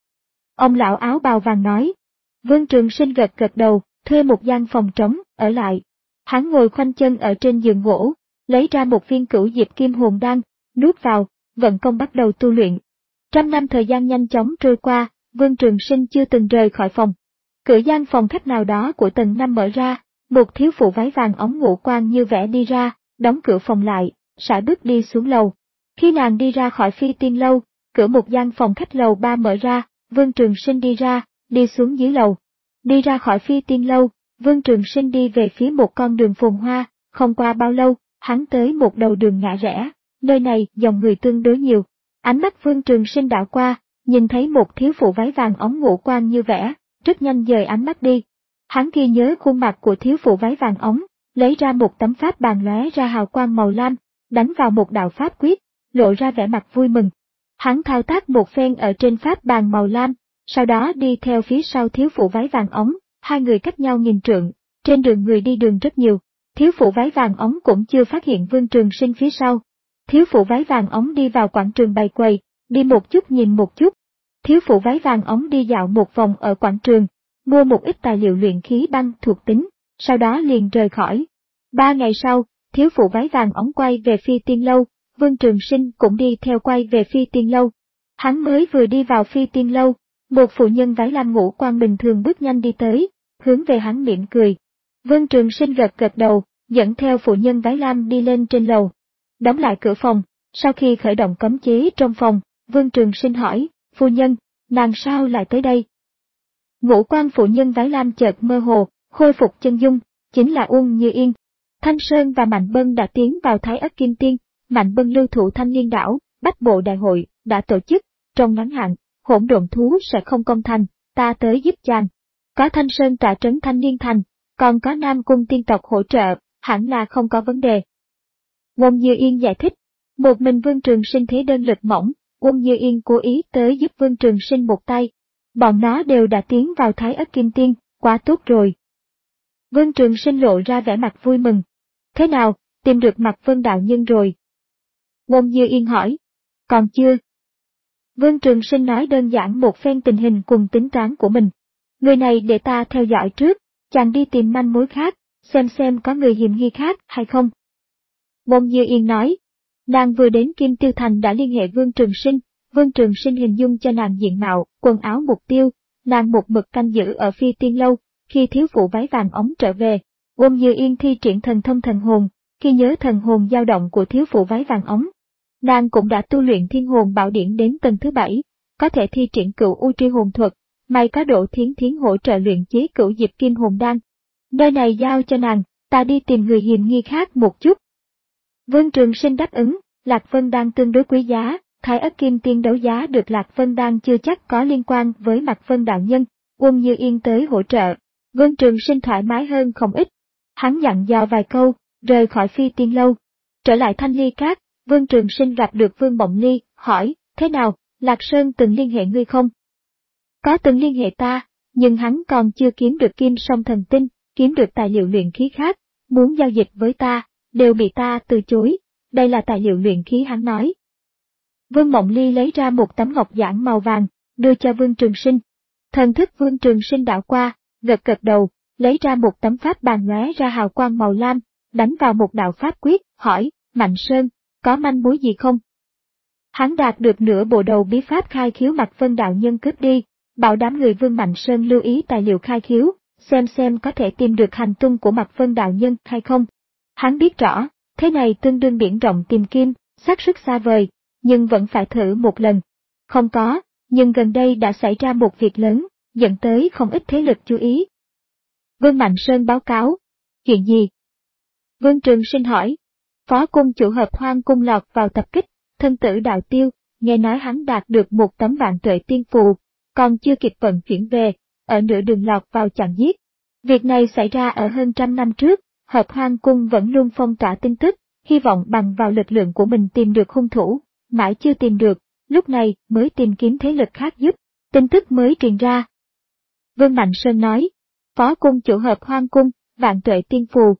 Ông lão áo bào vàng nói. Vương Trường Sinh gật gật đầu, thuê một gian phòng trống, ở lại. Hắn ngồi khoanh chân ở trên giường gỗ, lấy ra một viên cửu diệp kim hồn đan, nuốt vào, vận công bắt đầu tu luyện. Trăm năm thời gian nhanh chóng trôi qua, Vương Trường Sinh chưa từng rời khỏi phòng. Cửa gian phòng khách nào đó của tầng năm mở ra, một thiếu phụ váy vàng óng ngũ quan như vẽ đi ra, đóng cửa phòng lại, sải bước đi xuống lầu. Khi nàng đi ra khỏi Phi Tiên Lâu, cửa một gian phòng khách lầu ba mở ra, Vương Trường Sinh đi ra, đi xuống dưới lầu. Đi ra khỏi Phi Tiên Lâu, Vương Trường Sinh đi về phía một con đường phồn hoa, không qua bao lâu, hắn tới một đầu đường ngã rẽ, nơi này dòng người tương đối nhiều. Ánh mắt Vương Trường Sinh đảo qua, nhìn thấy một thiếu phụ váy vàng óng ngũ quan như vẽ, rất nhanh dời ánh mắt đi. Hắn ghi nhớ khuôn mặt của thiếu phụ váy vàng óng, lấy ra một tấm pháp bàn lóe ra hào quang màu lam, đánh vào một đạo pháp quyết, lộ ra vẻ mặt vui mừng. Hắn thao tác một phen ở trên pháp bàn màu lam, sau đó đi theo phía sau thiếu phụ váy vàng óng, hai người cách nhau nghìn trượng, trên đường người đi đường rất nhiều, thiếu phụ váy vàng óng cũng chưa phát hiện Vương Trường Sinh phía sau. Thiếu phụ váy vàng óng đi vào quảng trường bày quầy, đi một chút nhìn một chút. Thiếu phụ váy vàng óng đi dạo một vòng ở quảng trường, mua một ít tài liệu luyện khí băng thuộc tính, sau đó liền rời khỏi. Ba ngày sau, thiếu phụ váy vàng óng quay về Phi Tiên Lâu, Vương Trường Sinh cũng đi theo quay về Phi Tiên Lâu. Hắn mới vừa đi vào Phi Tiên Lâu, một phụ nhân váy lam ngũ quan bình thường bước nhanh đi tới, hướng về hắn mỉm cười. Vương Trường Sinh gật gật đầu, dẫn theo phụ nhân váy lam đi lên trên lầu. Đóng lại cửa phòng, sau khi khởi động cấm chế trong phòng, Vương Trường Sinh hỏi, phu nhân, nàng sao lại tới đây? Ngũ quan phụ nhân váy lam chợt mơ hồ, khôi phục chân dung, chính là Uông Như Yên. Thanh Sơn và Mạnh Bân đã tiến vào Thái Ất Kim Tiên, Mạnh Bân lưu thủ Thanh Liên Đảo, Bách Bộ Đại hội, đã tổ chức, trong ngắn hạn, hỗn độn thú sẽ không công thành, ta tới giúp chàng. Có Thanh Sơn tọa trấn Thanh Liên Thành, còn có Nam Cung tiên tộc hỗ trợ, hẳn là không có vấn đề. Uông Như Yên giải thích, một mình Vương Trường Sinh thế đơn lực mỏng, Uông Như Yên cố ý tới giúp Vương Trường Sinh một tay. Bọn nó đều đã tiến vào Thái Ất Kim Tiên, quá tốt rồi. Vương Trường Sinh lộ ra vẻ mặt vui mừng. Thế nào, tìm được Mạc Vân đạo nhân rồi? Uông Như Yên hỏi. Còn chưa. Vương Trường Sinh nói đơn giản một phen tình hình cùng tính toán của mình. Người này để ta theo dõi trước, chàng đi tìm manh mối khác, xem xem có người hiểm nghi khác hay không. Uông Như Yên nói. Nàng vừa đến Kim Tiêu Thành đã liên hệ Vương Trường Sinh, Vương Trường Sinh hình dung cho nàng diện mạo, quần áo mục tiêu, nàng một mực canh giữ ở Phi Tiên Lâu, khi thiếu phụ váy vàng óng trở về. Uông Như Yên thi triển thần thông thần hồn, khi nhớ thần hồn dao động của thiếu phụ váy vàng óng. Nàng cũng đã tu luyện thiên hồn bảo điển đến tầng thứ bảy, có thể thi triển cửu u tri hồn thuật, may có Đỗ Thiến Thiến hỗ trợ luyện chế cửu diệp kim hồn đan. Nơi này giao cho nàng, ta đi tìm người hiểm nghi khác một chút. Vương Trường Sinh đáp ứng, Lạc Vân Đan tương đối quý giá, Thái Ất Kim Tiên đấu giá được Lạc Vân Đan chưa chắc có liên quan với Mạc Vân đạo nhân, Uông Như Yên tới hỗ trợ. Vương Trường Sinh thoải mái hơn không ít. Hắn dặn dò vài câu, rời khỏi Phi Tiên lâu. Trở lại Thanh Ly Các, Vương Trường Sinh gặp được Vương Mộng Ly, hỏi, thế nào, Lạc Sơn từng liên hệ ngươi không? Có từng liên hệ ta, nhưng hắn còn chưa kiếm được Kim Song Thần Tinh, kiếm được tài liệu luyện khí khác, muốn giao dịch với ta, đều bị ta từ chối. Đây là tài liệu luyện khí hắn nói. Vương Mộng Ly lấy ra một tấm ngọc giản màu vàng, đưa cho Vương Trường Sinh. Thần thức Vương Trường Sinh đảo qua, gật gật đầu, lấy ra một tấm pháp bàn lóe ra hào quang màu lam, đánh vào một đạo pháp quyết, hỏi, Mạnh Sơn, có manh mối gì không? Hắn đạt được nửa bộ đầu bí pháp khai khiếu Mạc Vân đạo nhân cướp đi, bảo đám người Vương Mạnh Sơn lưu ý tài liệu khai khiếu, xem xem có thể tìm được hành tung của Mạc Vân đạo nhân hay không. Hắn biết rõ, thế này tương đương biển rộng tìm kim, xác suất xa vời, nhưng vẫn phải thử một lần. Không có, nhưng gần đây đã xảy ra một việc lớn, dẫn tới không ít thế lực chú ý. Vương Mạnh Sơn báo cáo. Chuyện gì? Vương Trường Sinh hỏi. Phó cung chủ Hợp Hoang cung lọt vào tập kích, thân tử đạo tiêu, nghe nói hắn đạt được một tấm vạn tuệ tiên phù, còn chưa kịp vận chuyển về, ở nửa đường lọt vào chặn giết. Việc này xảy ra ở hơn trăm năm trước, Hợp Hoang cung vẫn luôn phong tỏa tin tức, hy vọng bằng vào lực lượng của mình tìm được hung thủ, mãi chưa tìm được, lúc này mới tìm kiếm thế lực khác giúp, tin tức mới truyền ra. Vương Mạnh Sơn nói, Phó cung chủ Hợp Hoang cung, vạn tuệ tiên phù.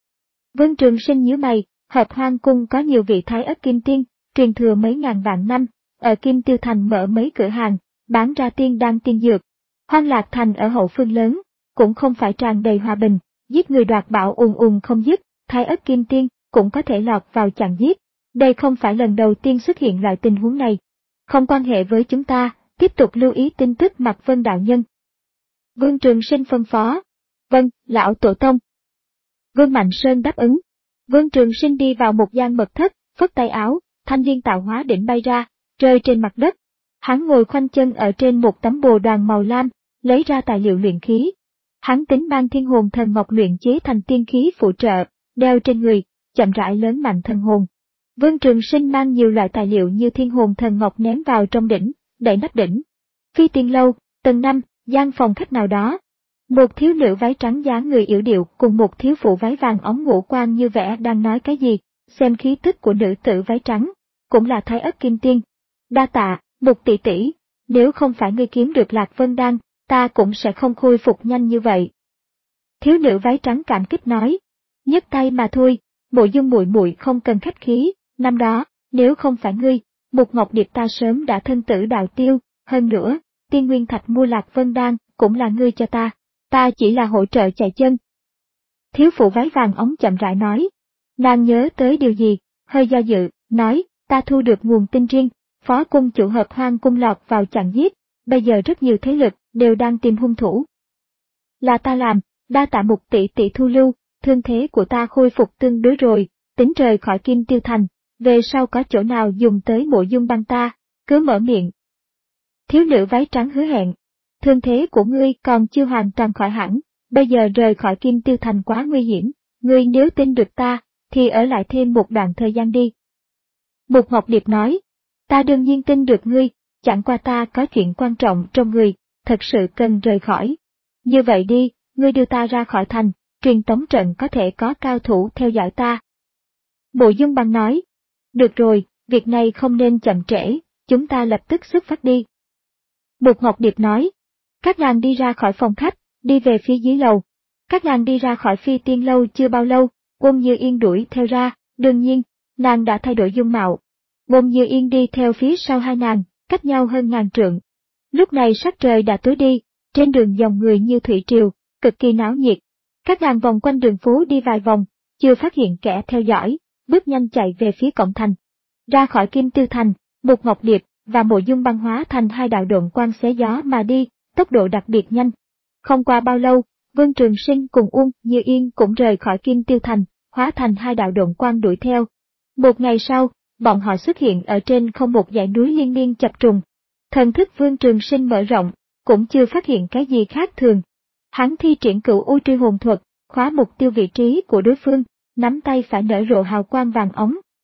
Vương Trường Sinh nhíu mày, Hợp Hoang cung có nhiều vị Thái Ất Kim Tiên, truyền thừa mấy ngàn vạn năm, ở Kim Tiêu Thành mở mấy cửa hàng, bán ra tiên đan tiên dược. Hoang Lạc Thành ở hậu phương lớn, cũng không phải tràn đầy hòa bình, giết người đoạt bảo ùn ùn không dứt, Thái Ất Kim Tiên cũng có thể lọt vào chặn giết. Đây không phải lần đầu tiên xuất hiện loại tình huống này. Không quan hệ với chúng ta, tiếp tục lưu ý tin tức Mạc Vân đạo nhân. Vương Trường Sinh phân phó. Vâng, lão tổ tông. Vương Mạnh Sơn đáp ứng. Vương Trường Sinh đi vào một gian mật thất, phất tay áo, thanh liên tạo hóa đỉnh bay ra, rơi trên mặt đất. Hắn ngồi khoanh chân ở trên một tấm bồ đoàn màu lam, lấy ra tài liệu luyện khí. Hắn tính mang thiên hồn thần ngọc luyện chế thành tiên khí phụ trợ, đeo trên người, chậm rãi lớn mạnh thần hồn. Vương Trường Sinh mang nhiều loại tài liệu như thiên hồn thần ngọc ném vào trong đỉnh, đậy nắp đỉnh. Phi Tiên lâu, tầng năm, gian phòng khách nào đó. Một thiếu nữ váy trắng dáng người yểu điệu cùng một thiếu phụ váy vàng óng ngũ quan như vẻ đang nói cái gì, xem khí tức của nữ tử váy trắng, cũng là Thái Ất Kim Tiên. Đa tạ, Mục tỷ tỷ, nếu không phải ngươi kiếm được Lạc Vân Đan, ta cũng sẽ không khôi phục nhanh như vậy. Thiếu nữ váy trắng cảm kích nói, nhấc tay mà thôi, Mộ Dung muội muội không cần khách khí, năm đó, nếu không phải ngươi, Mục Ngọc Điệp ta sớm đã thân tử đạo tiêu, hơn nữa, Tiên Nguyên Thạch mua Lạc Vân Đan cũng là ngươi cho ta, ta chỉ là hỗ trợ chạy chân. Thiếu phụ váy vàng óng chậm rãi nói, nàng nhớ tới điều gì, hơi do dự, nói, ta thu được nguồn tin riêng, Phó cung chủ Hợp Hoang cung lọt vào chặn giết, bây giờ rất nhiều thế lực đều đang tìm hung thủ. Là ta làm, đa tạ Mục tỷ tỷ thu lưu, thương thế của ta khôi phục tương đối rồi, tính rời khỏi Kim Tiêu Thành, về sau có chỗ nào dùng tới Mộ Dung băng ta, cứ mở miệng. Thiếu nữ váy trắng hứa hẹn, thương thế của ngươi còn chưa hoàn toàn khỏi hẳn, bây giờ rời khỏi Kim Tiêu Thành quá nguy hiểm, ngươi nếu tin được ta, thì ở lại thêm một đoạn thời gian đi. Mục Ngọc Điệp nói, ta đương nhiên tin được ngươi, chẳng qua ta có chuyện quan trọng trong người, thật sự cần rời khỏi. Như vậy đi, ngươi đưa ta ra khỏi thành, truyền tống trận có thể có cao thủ theo dõi ta. Mộ Dung băng nói, được rồi, việc này không nên chậm trễ, chúng ta lập tức xuất phát đi. Mục Ngọc Điệp nói, các nàng đi ra khỏi phòng khách, đi về phía dưới lầu. Các nàng đi ra khỏi Phi Tiên lâu chưa bao lâu, Uông Như Yên đuổi theo ra, đương nhiên, nàng đã thay đổi dung mạo. Uông Như Yên đi theo phía sau hai nàng, cách nhau hơn ngàn trượng. Lúc này sắc trời đã tối đi, trên đường dòng người như thủy triều, cực kỳ náo nhiệt. Các nàng vòng quanh đường phố đi vài vòng, chưa phát hiện kẻ theo dõi, bước nhanh chạy về phía cổng thành. Ra khỏi Kim Tiêu Thành, Mục Ngọc Điệp và Mộ Dung băng hóa thành hai đạo độn quang xé gió mà đi, tốc độ đặc biệt nhanh. Không qua bao lâu, Vương Trường Sinh cùng Uông Như Yên cũng rời khỏi Kim Tiêu Thành, hóa thành hai đạo độn quang đuổi theo. Một ngày sau, bọn họ xuất hiện ở trên không một dãy núi liên miên chập trùng. Thần thức Vương Trường Sinh mở rộng, cũng chưa phát hiện cái gì khác thường. Hắn thi triển Cửu U Truy Hồn thuật, khóa mục tiêu vị trí của đối phương, nắm tay phải nở rộ hào quang vàng óng,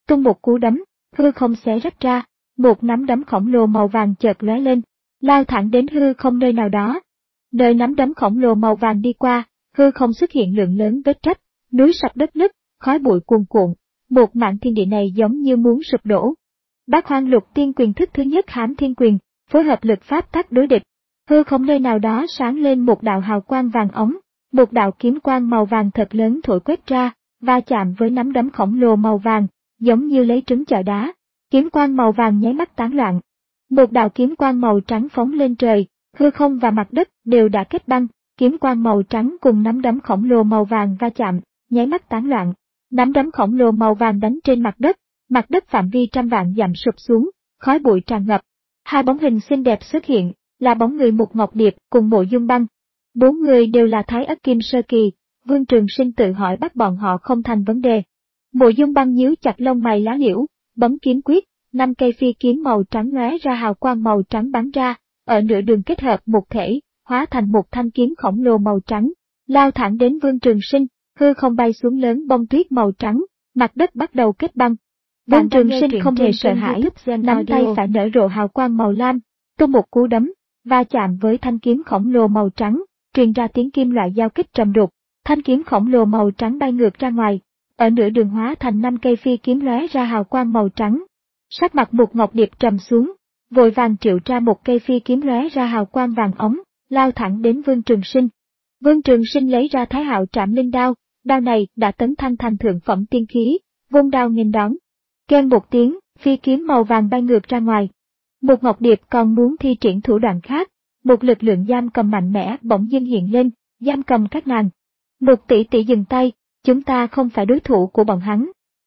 tung một cú đấm, hư không xé rách ra, một nắm đấm khổng lồ màu vàng chợt lóe lên, lao thẳng đến hư không nơi nào đó. Nơi nắm đấm khổng lồ màu vàng đi qua, hư không xuất hiện lượng lớn vết rách, núi sập đất nứt, khói bụi cuồn cuộn, một mảng thiên địa này giống như muốn sụp đổ. Bát Hoang Lục Tiên Quyền thức thứ nhất Hám Thiên Quyền, phối hợp lực pháp tắc đối địch. Hư không nơi nào đó sáng lên một đạo hào quang vàng ống, một đạo kiếm quang màu vàng thật lớn thổi quét ra, va chạm với nắm đấm khổng lồ màu vàng, giống như lấy trứng chọi đá. Kiếm quang màu vàng nháy mắt tán loạn. Một đạo kiếm quang màu trắng phóng lên trời, hư không và mặt đất đều đã kết băng, kiếm quang màu trắng cùng nắm đấm khổng lồ màu vàng va chạm, nháy mắt tán loạn. Nắm đấm khổng lồ màu vàng đánh trên mặt đất, mặt đất phạm vi trăm vạn dặm sụp xuống, khói bụi tràn ngập. Hai bóng hình xinh đẹp xuất hiện, là bóng người Mục Ngọc Điệp cùng Mộ Dung Băng. Bốn người đều là Thái Ất Kim Sơ Kỳ, Vương Trường Sinh tự hỏi bắt bọn họ không thành vấn đề. Mộ Dung Băng nhíu chặt lông mày lá liễu, bấm kiếm quyết, năm cây phi kiếm màu trắng lóe ra hào quang màu trắng bắn ra, ở nửa đường kết hợp một thể, hóa thành một thanh kiếm khổng lồ màu trắng, lao thẳng đến Vương Trường Sinh, hư không bay xuống lớn bông tuyết màu trắng, mặt đất bắt đầu kết băng. Vương Trường Sinh không hề sợ hãi, nắm tay phải nở rộ hào quang màu lam, tung một cú đấm, va chạm với thanh kiếm khổng lồ màu trắng, truyền ra tiếng kim loại giao kích trầm đục, thanh kiếm khổng lồ màu trắng bay ngược ra ngoài, ở nửa đường hóa thành năm cây phi kiếm lóe ra hào quang màu trắng. Sắc mặt Mục Ngọc Điệp trầm xuống, vội vàng triệu ra một cây phi kiếm lóe ra hào quang vàng ống, lao thẳng đến Vương Trường Sinh. Vương Trường Sinh lấy ra Thái Hạo Trảm Linh đao, đao này đã tấn thăng thành thượng phẩm tiên khí, vung đao nghênh đón. Keng một tiếng, phi kiếm màu vàng bay ngược ra ngoài. Mục Ngọc Điệp còn muốn thi triển thủ đoạn khác, một lực lượng giam cầm mạnh mẽ bỗng dưng hiện lên, giam cầm các nàng. Một tỷ tỷ dừng tay, chúng ta không phải đối thủ của bọn hắn.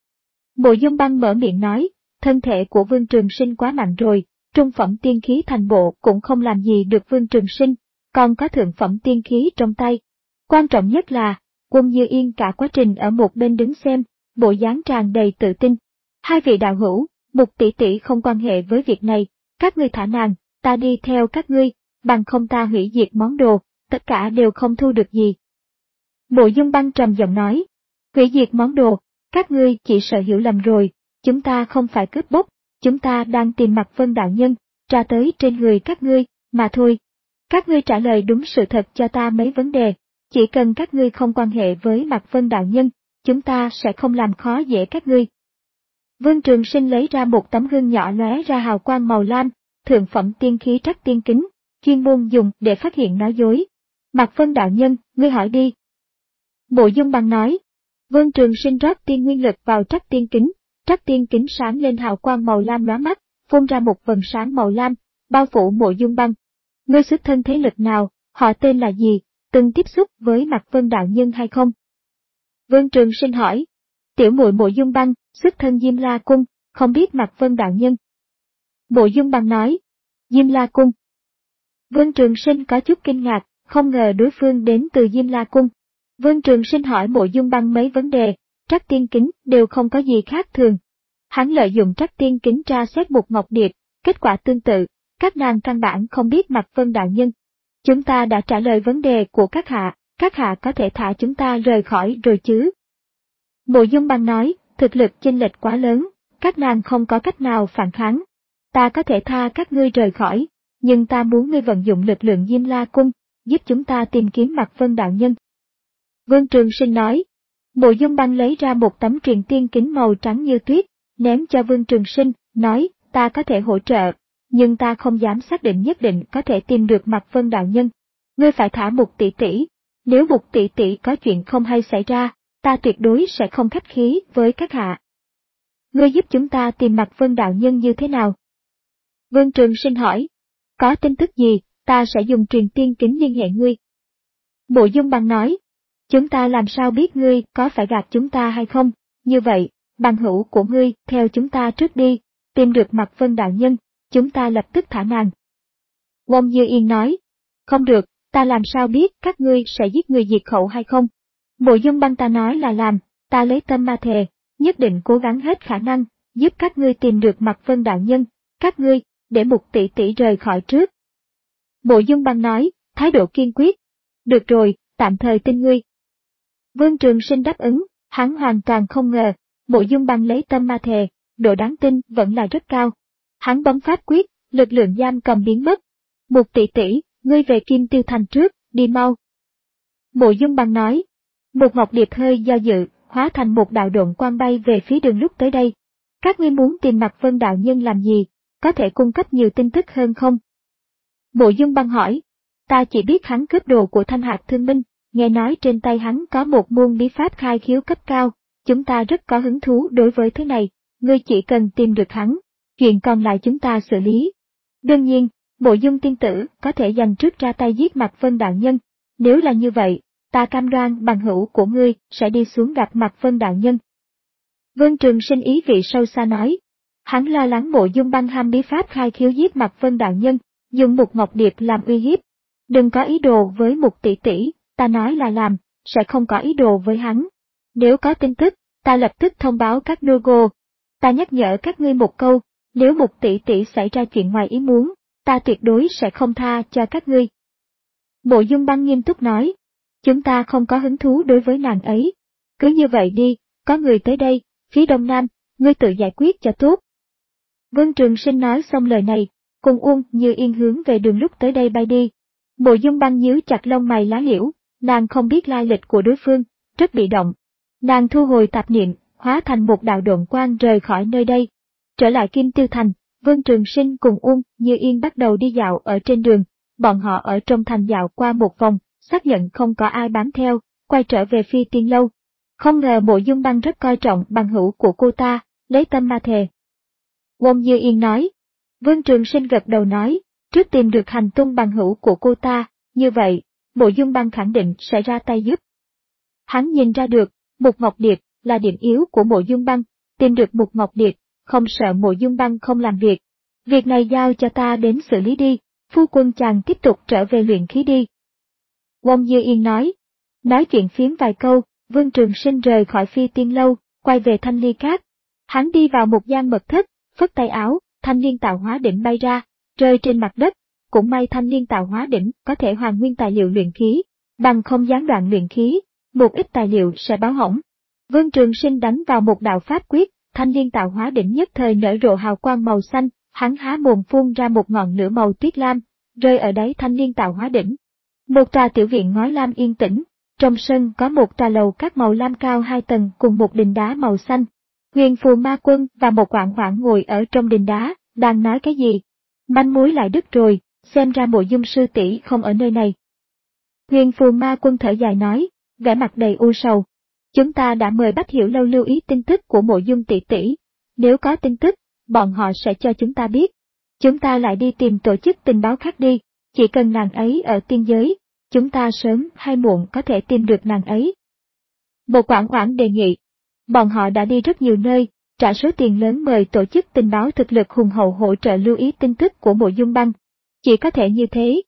Mộ Dung Băng mở miệng nói, thân thể của Vương Trường Sinh quá mạnh rồi, trung phẩm tiên khí thành bộ cũng không làm gì được Vương Trường Sinh, còn có thượng phẩm tiên khí trong tay. Quan trọng nhất là, Quân Như Yên cả quá trình ở một bên đứng xem, bộ dáng tràn đầy tự tin. Hai vị đạo hữu, Mục tỷ tỷ không quan hệ với việc này, các ngươi thả nàng, ta đi theo các ngươi, bằng không ta hủy diệt món đồ, tất cả đều không thu được gì. Mộ Dung Băng trầm giọng nói, hủy diệt món đồ, các ngươi chỉ sợ hiểu lầm rồi, chúng ta không phải cướp bóc, chúng ta đang tìm Mạc Vân đạo nhân, tra tới trên người các ngươi, mà thôi. Các ngươi trả lời đúng sự thật cho ta mấy vấn đề, chỉ cần các ngươi không quan hệ với Mạc Vân đạo nhân, chúng ta sẽ không làm khó dễ các ngươi. Vương Trường Sinh lấy ra một tấm gương nhỏ lóe ra hào quang màu lam, thượng phẩm tiên khí Trắc Tiên Kính, chuyên môn dùng để phát hiện nói dối. Mạc Vân đạo nhân, ngươi hỏi đi. Mộ Dung Băng nói. Vương Trường Sinh rót tiên nguyên lực vào Trắc Tiên Kính, Trắc Tiên Kính sáng lên hào quang màu lam lóa mắt, phun ra một vầng sáng màu lam, bao phủ Mộ Dung Băng. Ngươi xuất thân thế lực nào, họ tên là gì, từng tiếp xúc với Mạc Vân đạo nhân hay không? Vương Trường Sinh hỏi. Tiểu muội Mộ Dung Băng, xuất thân Diêm La Cung, không biết Mạc Vân đạo nhân. Mộ Dung Băng nói. Diêm La Cung. Vương Trường Sinh có chút kinh ngạc, không ngờ đối phương đến từ Diêm La Cung. Vương Trường Sinh hỏi Mộ Dung Băng mấy vấn đề, Trắc Tiên Kính đều không có gì khác thường. Hắn lợi dụng Trắc Tiên Kính tra xét Mục Ngọc Điệp, kết quả tương tự, các nàng căn bản không biết Mạc Vân đạo nhân. Chúng ta đã trả lời vấn đề của các hạ, các hạ có thể thả chúng ta rời khỏi rồi chứ? Mộ Dung Băng nói, thực lực chênh lệch quá lớn, các nàng không có cách nào phản kháng. Ta có thể tha các ngươi rời khỏi, nhưng ta muốn ngươi vận dụng lực lượng Diêm La Cung, giúp chúng ta tìm kiếm Mạc Vân đạo nhân. Vương Trường Sinh nói. Mộ Dung Băng lấy ra một tấm truyền tiên kính màu trắng như tuyết, ném cho Vương Trường Sinh, nói, ta có thể hỗ trợ, nhưng ta không dám xác định nhất định có thể tìm được Mạc Vân đạo nhân. Ngươi phải thả Mục tỷ tỷ, nếu Mục tỷ tỷ có chuyện không hay xảy ra, ta tuyệt đối sẽ không khách khí với các hạ. Ngươi giúp chúng ta tìm Mạc Vân đạo nhân như thế nào? Vương Trường Sinh hỏi. Có tin tức gì, ta sẽ dùng truyền tiên kính liên hệ ngươi. Mộ Dung Băng nói. Chúng ta làm sao biết ngươi có phải gạt chúng ta hay không, như vậy, bằng hữu của ngươi theo chúng ta trước đi, tìm được Mạc Vân đạo nhân, chúng ta lập tức thả nàng. Quân Như Yên nói. Không được, ta làm sao biết các ngươi sẽ giết người diệt khẩu hay không? Mộ Dung Băng ta nói là làm, ta lấy tâm ma thề, nhất định cố gắng hết khả năng, giúp các ngươi tìm được Mạc Vân đạo nhân, các ngươi, để Mục tỷ tỷ rời khỏi trước. Mộ Dung Băng nói, thái độ kiên quyết. Được rồi, tạm thời tin ngươi. Vương Trường Sinh đáp ứng, hắn hoàn toàn không ngờ, Mộ Dung Băng lấy tâm ma thề, độ đáng tin vẫn là rất cao. Hắn bấm pháp quyết, lực lượng giam cầm biến mất. Mục tỷ tỷ, ngươi về Kim Tiêu Thành trước, đi mau. Mộ Dung Băng nói. Một Ngọc Điệp hơi do dự, hóa thành một đạo độn quang bay về phía đường lúc tới đây. Các ngươi muốn tìm Mạc Vân đạo nhân làm gì, có thể cung cấp nhiều tin tức hơn không? Mộ Dung Băng hỏi. Ta chỉ biết hắn cướp đồ của Thanh Hạc Thương Minh, nghe nói trên tay hắn có một môn bí pháp khai khiếu cấp cao, chúng ta rất có hứng thú đối với thứ này, ngươi chỉ cần tìm được hắn, chuyện còn lại chúng ta xử lý. Đương nhiên, Mộ Dung tiên tử có thể dành trước ra tay giết Mạc Vân đạo nhân, nếu là như vậy, ta cam đoan bằng hữu của ngươi sẽ đi xuống gặp Mạc Vân đạo nhân. Vương Trường Sinh ý vị sâu xa nói, hắn lo lắng Mộ Dung Băng ham bí pháp khai khiếu giết Mạc Vân đạo nhân, dùng một Ngọc Điệp làm uy hiếp. Đừng có ý đồ với một tỷ tỷ, ta nói là làm, sẽ không có ý đồ với hắn. Nếu có tin tức, ta lập tức thông báo các logo. Ta nhắc nhở các ngươi một câu, nếu một tỷ tỷ xảy ra chuyện ngoài ý muốn, ta tuyệt đối sẽ không tha cho các ngươi. Mộ Dung Băng nghiêm túc nói, chúng ta không có hứng thú đối với nàng ấy. Cứ như vậy đi, có người tới đây, phía đông nam, ngươi tự giải quyết cho tốt. Vương Trường Sinh nói xong lời này, cùng Uông Như Yên hướng về đường lúc tới đây bay đi. Mộ Dung Băng nhíu chặt lông mày lá liễu, nàng không biết lai lịch của đối phương, rất bị động. Nàng thu hồi tạp niệm, hóa thành một đạo độn quang rời khỏi nơi đây. Trở lại Kim Tiêu Thành, Vương Trường Sinh cùng Uông Như Yên bắt đầu đi dạo ở trên đường, bọn họ ở trong thành dạo qua một vòng, xác nhận không có ai bám theo, quay trở về Phi Tiên Lâu. Không ngờ Mộ Dung Băng rất coi trọng bằng hữu của cô ta, lấy tâm ma thề. Uông Như Yên nói. Vương Trường Sinh gật đầu nói, trước tìm được hành tung bằng hữu của cô ta, như vậy, Mộ Dung Băng khẳng định sẽ ra tay giúp. Hắn nhìn ra được, Mục Ngọc Điệp là điểm yếu của Mộ Dung Băng, tìm được Mục Ngọc Điệp, không sợ Mộ Dung Băng không làm việc. Việc này giao cho ta đến xử lý đi, phu quân chàng tiếp tục trở về luyện khí đi. Uông Như Yên nói. Nói chuyện phiếm vài câu, Vương Trường Sinh rời khỏi Phi Tiên Lâu, quay về Thanh Ly Các. Hắn đi vào một gian mật thất, phất tay áo, thanh liên tạo hóa đỉnh bay ra, rơi trên mặt đất. Cũng may thanh liên tạo hóa đỉnh có thể hoàn nguyên tài liệu luyện khí, bằng không gián đoạn luyện khí, một ít tài liệu sẽ báo hỏng. Vương Trường Sinh đánh vào một đạo pháp quyết, thanh liên tạo hóa đỉnh nhất thời nở rộ hào quang màu xanh, hắn há mồm phun ra một ngọn lửa màu tuyết lam, rơi ở đáy thanh liên tạo hóa đỉnh. Một tòa tiểu viện ngói lam yên tĩnh, trong sân có một tòa lầu các màu lam cao hai tầng cùng một đình đá màu xanh. Huyền Phù Ma Quân và một quạng quạng ngồi ở trong đình đá, đang nói cái gì? Manh mối lại đứt rồi, xem ra Mộ Dung sư tỷ không ở nơi này. Huyền Phù Ma Quân thở dài nói, vẻ mặt đầy u sầu. Chúng ta đã mời Bách Hiểu Lâu lưu ý tin tức của Mộ Dung tỷ tỷ, nếu có tin tức, bọn họ sẽ cho chúng ta biết. Chúng ta lại đi tìm tổ chức tình báo khác đi, chỉ cần nàng ấy ở tiên giới, chúng ta sớm hay muộn có thể tìm được nàng ấy. Một quảng quảng đề nghị, bọn họ đã đi rất nhiều nơi, trả số tiền lớn mời tổ chức tình báo thực lực hùng hậu hỗ trợ lưu ý tin tức của Mộ Dung Băng. Chỉ có thể như thế.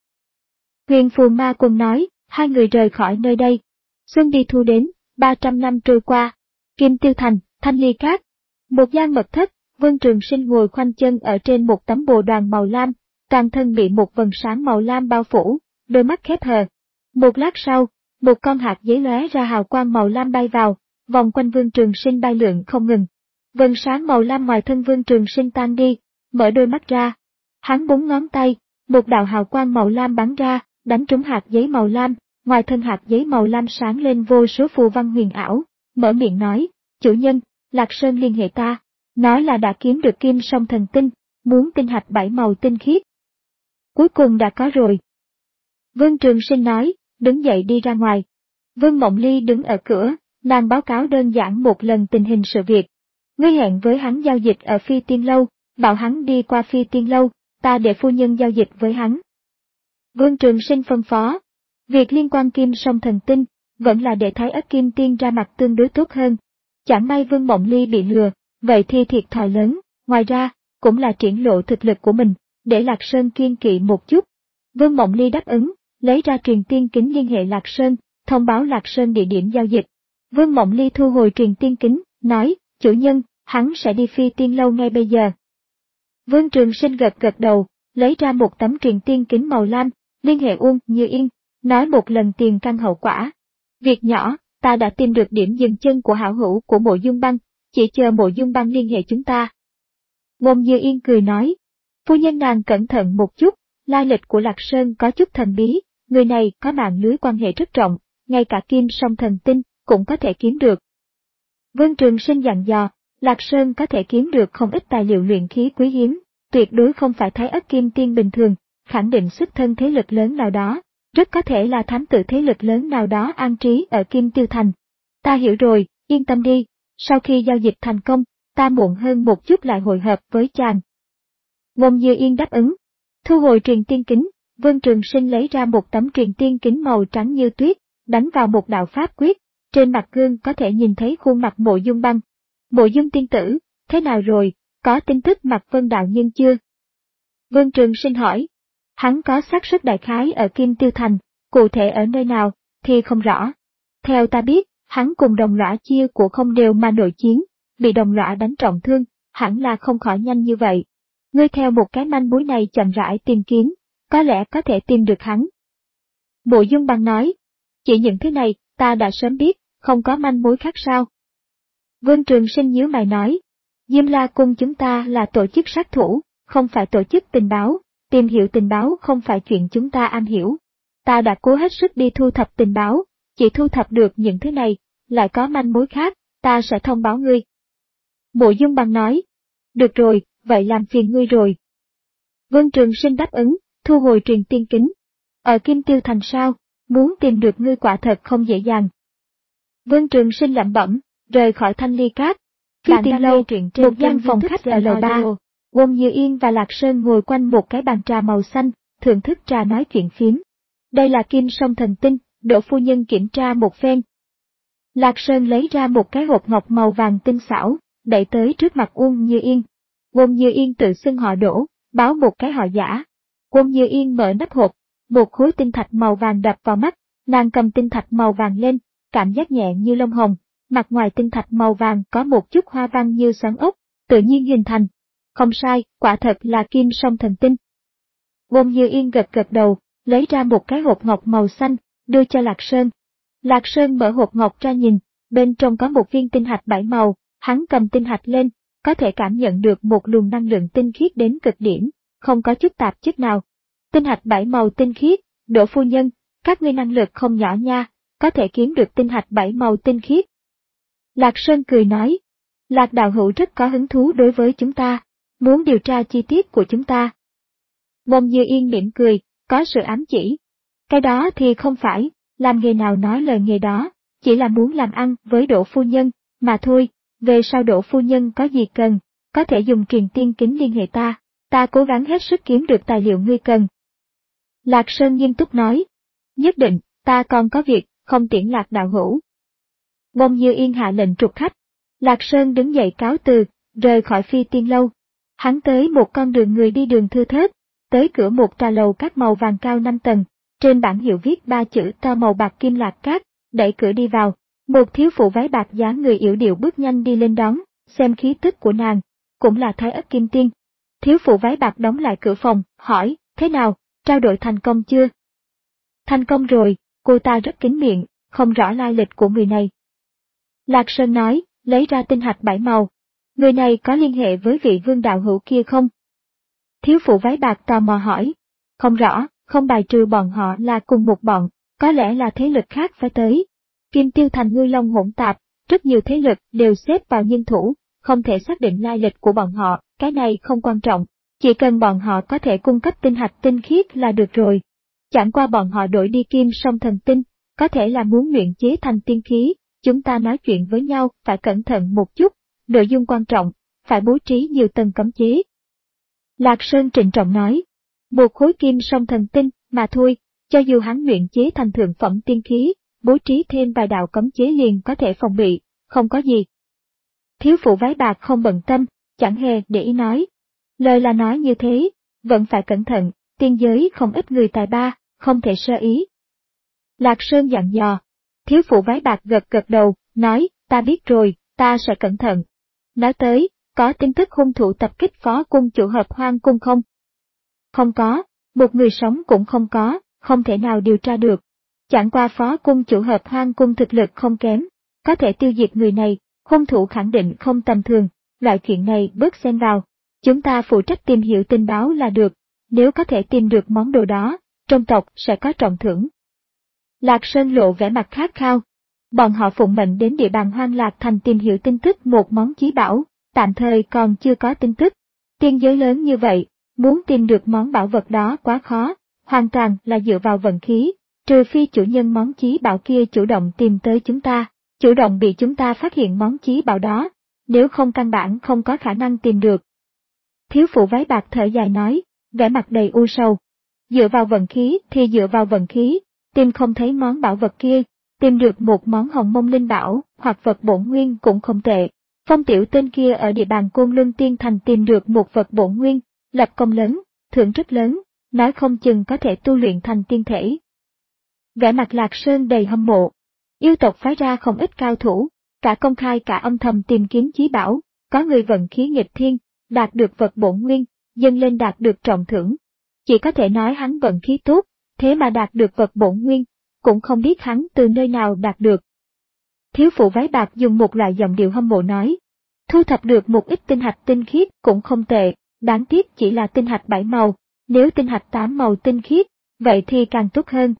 Huyền Phù Ma Quân nói, hai người rời khỏi nơi đây. Xuân đi thu đến, ba trăm năm trôi qua. Kim Tiêu Thành, Thanh Ly Các. Một gian mật thất, Vương Trường Sinh ngồi khoanh chân ở trên một tấm bồ đoàn màu lam, toàn thân bị một vầng sáng màu lam bao phủ, đôi mắt khép hờ. Một lát sau, một con hạt giấy lóe ra hào quang màu lam bay vào, vòng quanh Vương Trường Sinh bay lượn không ngừng. Vầng sáng màu lam ngoài thân Vương Trường Sinh tan đi, mở đôi mắt ra. Hắn búng ngón tay, một đạo hào quang màu lam bắn ra, đánh trúng hạt giấy màu lam, ngoài thân hạt giấy màu lam sáng lên vô số phù văn huyền ảo, mở miệng nói, chủ nhân, Lạc Sơn liên hệ ta, nói là đã kiếm được kim song thần tinh, muốn tinh hạch bảy màu tinh khiết. Cuối cùng đã có rồi. Vương Trường Sinh nói, đứng dậy đi ra ngoài. Vương Mộng Ly đứng ở cửa, nàng báo cáo đơn giản một lần tình hình sự việc. Ngươi hẹn với hắn giao dịch ở Phi Tiên Lâu, bảo hắn đi qua Phi Tiên Lâu, ta để phu nhân giao dịch với hắn. Vương Trường Sinh phân phó, việc liên quan kim song thần tinh, vẫn là để Thái Ất Kim Tiên ra mặt tương đối tốt hơn. Chẳng may Vương Mộng Ly bị lừa, vậy thì thiệt thòi lớn, ngoài ra, cũng là triển lộ thực lực của mình, để Lạc Sơn kiên kỵ một chút. Vương Mộng Ly đáp ứng, lấy ra truyền tiên kính liên hệ Lạc Sơn, thông báo Lạc Sơn địa điểm giao dịch. Vương Mộng Ly thu hồi truyền tiên kính, nói, chủ nhân, hắn sẽ đi Phi Tiên Lâu ngay bây giờ. Vương Trường Sinh gật gật đầu, lấy ra một tấm truyền tiên kính màu lam, liên hệ Uông Như Yên, nói một lần tiền căn hậu quả. Việc nhỏ, ta đã tìm được điểm dừng chân của hảo hữu của Mộ Dung Băng, chỉ chờ Mộ Dung Băng liên hệ chúng ta, Ngôn Như Yên cười nói, phu nhân nàng cẩn thận một chút, lai lịch của Lạc Sơn có chút thần bí, người này có mạng lưới quan hệ rất rộng, ngay cả kim song thần tinh cũng có thể kiếm được. Vương Trường Sinh dặn dò, Lạc Sơn có thể kiếm được không ít tài liệu luyện khí quý hiếm, tuyệt đối không phải Thái Ất Kim Tiên bình thường, khẳng định xuất thân thế lực lớn nào đó, rất có thể là thám tử thế lực lớn nào đó an trí ở Kim Tiêu Thành. Ta hiểu rồi, yên tâm đi, sau khi giao dịch thành công, ta muộn hơn một chút lại hội hợp với chàng. Ngôn Như Yên đáp ứng. Thu hồi truyền tiên kính, Vương Trường Sinh lấy ra một tấm truyền tiên kính màu trắng như tuyết, đánh vào một đạo pháp quyết, trên mặt gương có thể nhìn thấy khuôn mặt Mộ Dung Băng. Mộ Dung tiên tử, thế nào rồi, có tin tức Mạc Vân đạo nhân chưa? Vương Trường Sinh hỏi. Hắn có xác suất đại khái ở Kim Tiêu Thành, cụ thể ở nơi nào, thì không rõ. Theo ta biết, hắn cùng đồng lõa chia của không đều mà nội chiến, bị đồng lõa đánh trọng thương, hẳn là không khỏi nhanh như vậy. Ngươi theo một cái manh mối này chậm rãi tìm kiếm, có lẽ có thể tìm được hắn. Mộ Dung Băng nói, chỉ những thứ này, ta đã sớm biết, không có manh mối khác sao? Vương Trường Sinh nhíu mày nói, Diêm La Cung chúng ta là tổ chức sát thủ, không phải tổ chức tình báo, tìm hiểu tình báo không phải chuyện chúng ta am hiểu. Ta đã cố hết sức đi thu thập tình báo, chỉ thu thập được những thứ này, lại có manh mối khác, ta sẽ thông báo ngươi. Mộ Dung Băng nói, được rồi, vậy làm phiền ngươi rồi. Vương Trường Sinh đáp ứng, thu hồi truyền tiên kính. Ở Kim Tiêu Thành sao, muốn tìm được ngươi quả thật không dễ dàng. Vương Trường Sinh lẩm bẩm, rời khỏi Thanh Ly Các. Phi Tiên Lâu, một gian phòng khách ở lầu ba. Ngôn Như Yên và Lạc Sơn ngồi quanh một cái bàn trà màu xanh, thưởng thức trà nói chuyện phiếm. Đây là kim song thần tinh, Đỗ phu nhân kiểm tra một phen. Lạc Sơn lấy ra một cái hộp ngọc màu vàng tinh xảo, đẩy tới trước mặt Ngôn Như Yên. Ngôn Như Yên tự xưng họ Đỗ, báo một cái họ giả. Ngôn Như Yên mở nắp hộp, một khối tinh thạch màu vàng đập vào mắt, nàng cầm tinh thạch màu vàng lên, cảm giác nhẹ như lông hồng, mặt ngoài tinh thạch màu vàng có một chút hoa văn như xoắn ốc, tự nhiên hình thành. Không sai, quả thật là kim song thần tinh. Ngôn Như Yên gật gật đầu, lấy ra một cái hộp ngọc màu xanh, đưa cho Lạc Sơn. Lạc Sơn mở hộp ngọc ra nhìn, bên trong có một viên tinh hạch bảy màu, hắn cầm tinh hạch lên, có thể cảm nhận được một luồng năng lượng tinh khiết đến cực điểm, không có chút tạp chất nào. Tinh hạch bảy màu tinh khiết, Đỗ phu nhân, các ngươi năng lực không nhỏ nha, có thể kiếm được tinh hạch bảy màu tinh khiết. Lạc Sơn cười nói, Lạc đạo hữu rất có hứng thú đối với chúng ta, muốn điều tra chi tiết của chúng ta. Ngôn Như Yên mỉm cười, có sự ám chỉ. Cái đó thì không phải, làm nghề nào nói lời nghề đó, chỉ là muốn làm ăn với Đỗ phu nhân, mà thôi, về sau Đỗ phu nhân có gì cần, có thể dùng truyền tiên kính liên hệ ta, ta cố gắng hết sức kiếm được tài liệu ngươi cần. Lạc Sơn nghiêm túc nói, nhất định, ta còn có việc, không tiễn Lạc đạo hữu. Ngôn Như Yên hạ lệnh trục khách, Lạc Sơn đứng dậy cáo từ, rời khỏi Phi Tiên Lâu. Hắn tới một con đường người đi đường thưa thớt, tới cửa một trà lầu các màu vàng cao năm tầng, trên bảng hiệu viết ba chữ to màu bạc Kim Lạc Các, đẩy cửa đi vào, một thiếu phụ váy bạc dáng người yểu điệu bước nhanh đi lên đón, xem khí tức của nàng, cũng là Thái Ất Kim Tiên. Thiếu phụ váy bạc đóng lại cửa phòng, hỏi, thế nào, trao đổi thành công chưa? Thành công rồi, cô ta rất kín miệng, không rõ lai lịch của người này. Lạc Sơn nói, lấy ra tinh hạch bảy màu. Người này có liên hệ với vị vương đạo hữu kia không? Thiếu phụ váy bạc tò mò hỏi. Không rõ, không bài trừ bọn họ là cùng một bọn, có lẽ là thế lực khác phải tới. Kim Tiêu Thành ngư long hỗn tạp, rất nhiều thế lực đều xếp vào nhân thủ, không thể xác định lai lịch của bọn họ, cái này không quan trọng. Chỉ cần bọn họ có thể cung cấp tinh hạch tinh khiết là được rồi. Chẳng qua bọn họ đổi đi kim song thần tinh, có thể là muốn luyện chế thành tiên khí, chúng ta nói chuyện với nhau phải cẩn thận một chút, nội dung quan trọng, phải bố trí nhiều tầng cấm chế. Lạc Sơn trịnh trọng nói, một khối kim song thần tinh mà thôi, cho dù hắn luyện chế thành thượng phẩm tiên khí, bố trí thêm vài đạo cấm chế liền có thể phòng bị, không có gì. Thiếu phụ váy bạc không bận tâm, chẳng hề để ý nói. Lời là nói như thế, vẫn phải cẩn thận, tiên giới không ít người tài ba, không thể sơ ý. Lạc Sơn dặn dò. Thiếu phụ váy bạc gật gật đầu, nói, ta biết rồi, ta sẽ cẩn thận. Nói tới, có tin tức hung thủ tập kích phó cung chủ Hợp Hoang cung không? Không có, một người sống cũng không có, không thể nào điều tra được. Chẳng qua phó cung chủ Hợp Hoang cung thực lực không kém, có thể tiêu diệt người này, hung thủ khẳng định không tầm thường, loại chuyện này bớt xen vào. Chúng ta phụ trách tìm hiểu tình báo là được, nếu có thể tìm được món đồ đó, trong tộc sẽ có trọng thưởng. Lạc Sơn lộ vẻ mặt khát khao. Bọn họ phụng mệnh đến địa bàn Hoang Lạc Thành tìm hiểu tin tức một món chí bảo, tạm thời còn chưa có tin tức. Tiên giới lớn như vậy, muốn tìm được món bảo vật đó quá khó, hoàn toàn là dựa vào vận khí, trừ phi chủ nhân món chí bảo kia chủ động tìm tới chúng ta, chủ động bị chúng ta phát hiện món chí bảo đó, nếu không căn bản không có khả năng tìm được. Thiếu phụ váy bạc thở dài nói, vẻ mặt đầy u sầu. Dựa vào vận khí thì dựa vào vận khí, tìm không thấy món bảo vật kia, tìm được một món hồng mông linh bảo hoặc vật bổn nguyên cũng không tệ. Phong tiểu tên kia ở địa bàn Côn Luân Tiên Thành tìm được một vật bổn nguyên, lập công lớn, thưởng rất lớn, nói không chừng có thể tu luyện thành tiên thể. Vẻ mặt Lạc Sơn đầy hâm mộ. Yêu tộc phái ra không ít cao thủ, cả công khai cả âm thầm tìm kiếm chí bảo, có người vận khí nghịch thiên, đạt được vật bổn nguyên, dâng lên đạt được trọng thưởng. Chỉ có thể nói hắn vận khí tốt, thế mà đạt được vật bổn nguyên, cũng không biết hắn từ nơi nào đạt được. Thiếu phụ váy bạc dùng một loại giọng điệu hâm mộ nói, thu thập được một ít tinh hạch tinh khiết cũng không tệ, đáng tiếc chỉ là tinh hạch bảy màu, nếu tinh hạch tám màu tinh khiết, vậy thì càng tốt hơn.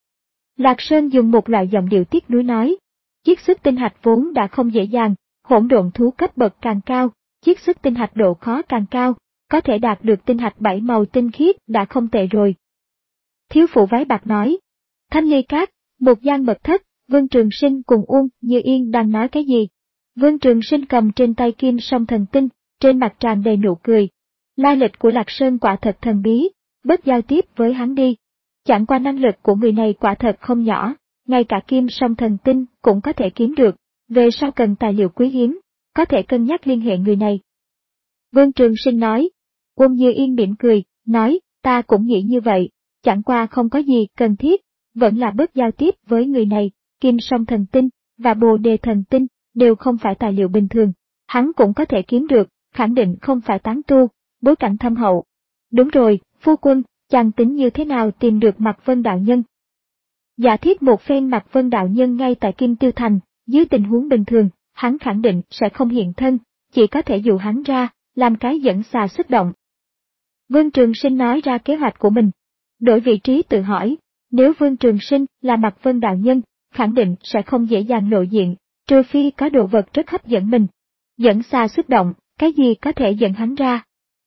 Lạc Sơn dùng một loại giọng điệu tiếc nuối nói, chiết xuất tinh hạch vốn đã không dễ dàng, hỗn độn thú cấp bậc càng cao, chiết xuất tinh hạch độ khó càng cao, có thể đạt được tinh hạch bảy màu tinh khiết đã không tệ rồi. Thiếu phụ váy bạc nói, Thanh Ly Cát, một gian mật thất, Vương Trường Sinh cùng Uông Như Yên đang nói cái gì? Vương Trường Sinh cầm trên tay kim song thần tinh, trên mặt tràn đầy nụ cười. Lai lịch của Lạc Sơn quả thật thần bí, bớt giao tiếp với hắn đi. Chẳng qua năng lực của người này quả thật không nhỏ, ngay cả kim song thần tinh cũng có thể kiếm được, về sau cần tài liệu quý hiếm, có thể cân nhắc liên hệ người này. Vương Trường Sinh nói. Uông Như Yên mỉm cười, nói, ta cũng nghĩ như vậy, chẳng qua không có gì cần thiết, vẫn là bớt giao tiếp với người này, kim song thần tinh và bồ đề thần tinh đều không phải tài liệu bình thường, hắn cũng có thể kiếm được, khẳng định không phải tán tu, bối cảnh thâm hậu. Đúng rồi, phu quân, chàng tính như thế nào tìm được Mạc Vân đạo nhân? Giả thiết một phen Mạc Vân đạo nhân ngay tại Kim Tiêu Thành, dưới tình huống bình thường, hắn khẳng định sẽ không hiện thân, chỉ có thể dụ hắn ra, làm cái dẫn xà xuất động. Vương Trường Sinh nói ra kế hoạch của mình. Đổi vị trí tự hỏi, nếu Vương Trường Sinh là Mạc Vân đạo nhân, khẳng định sẽ không dễ dàng lộ diện, trừ phi có đồ vật rất hấp dẫn mình. Dẫn xà xuất động, cái gì có thể dẫn hắn ra?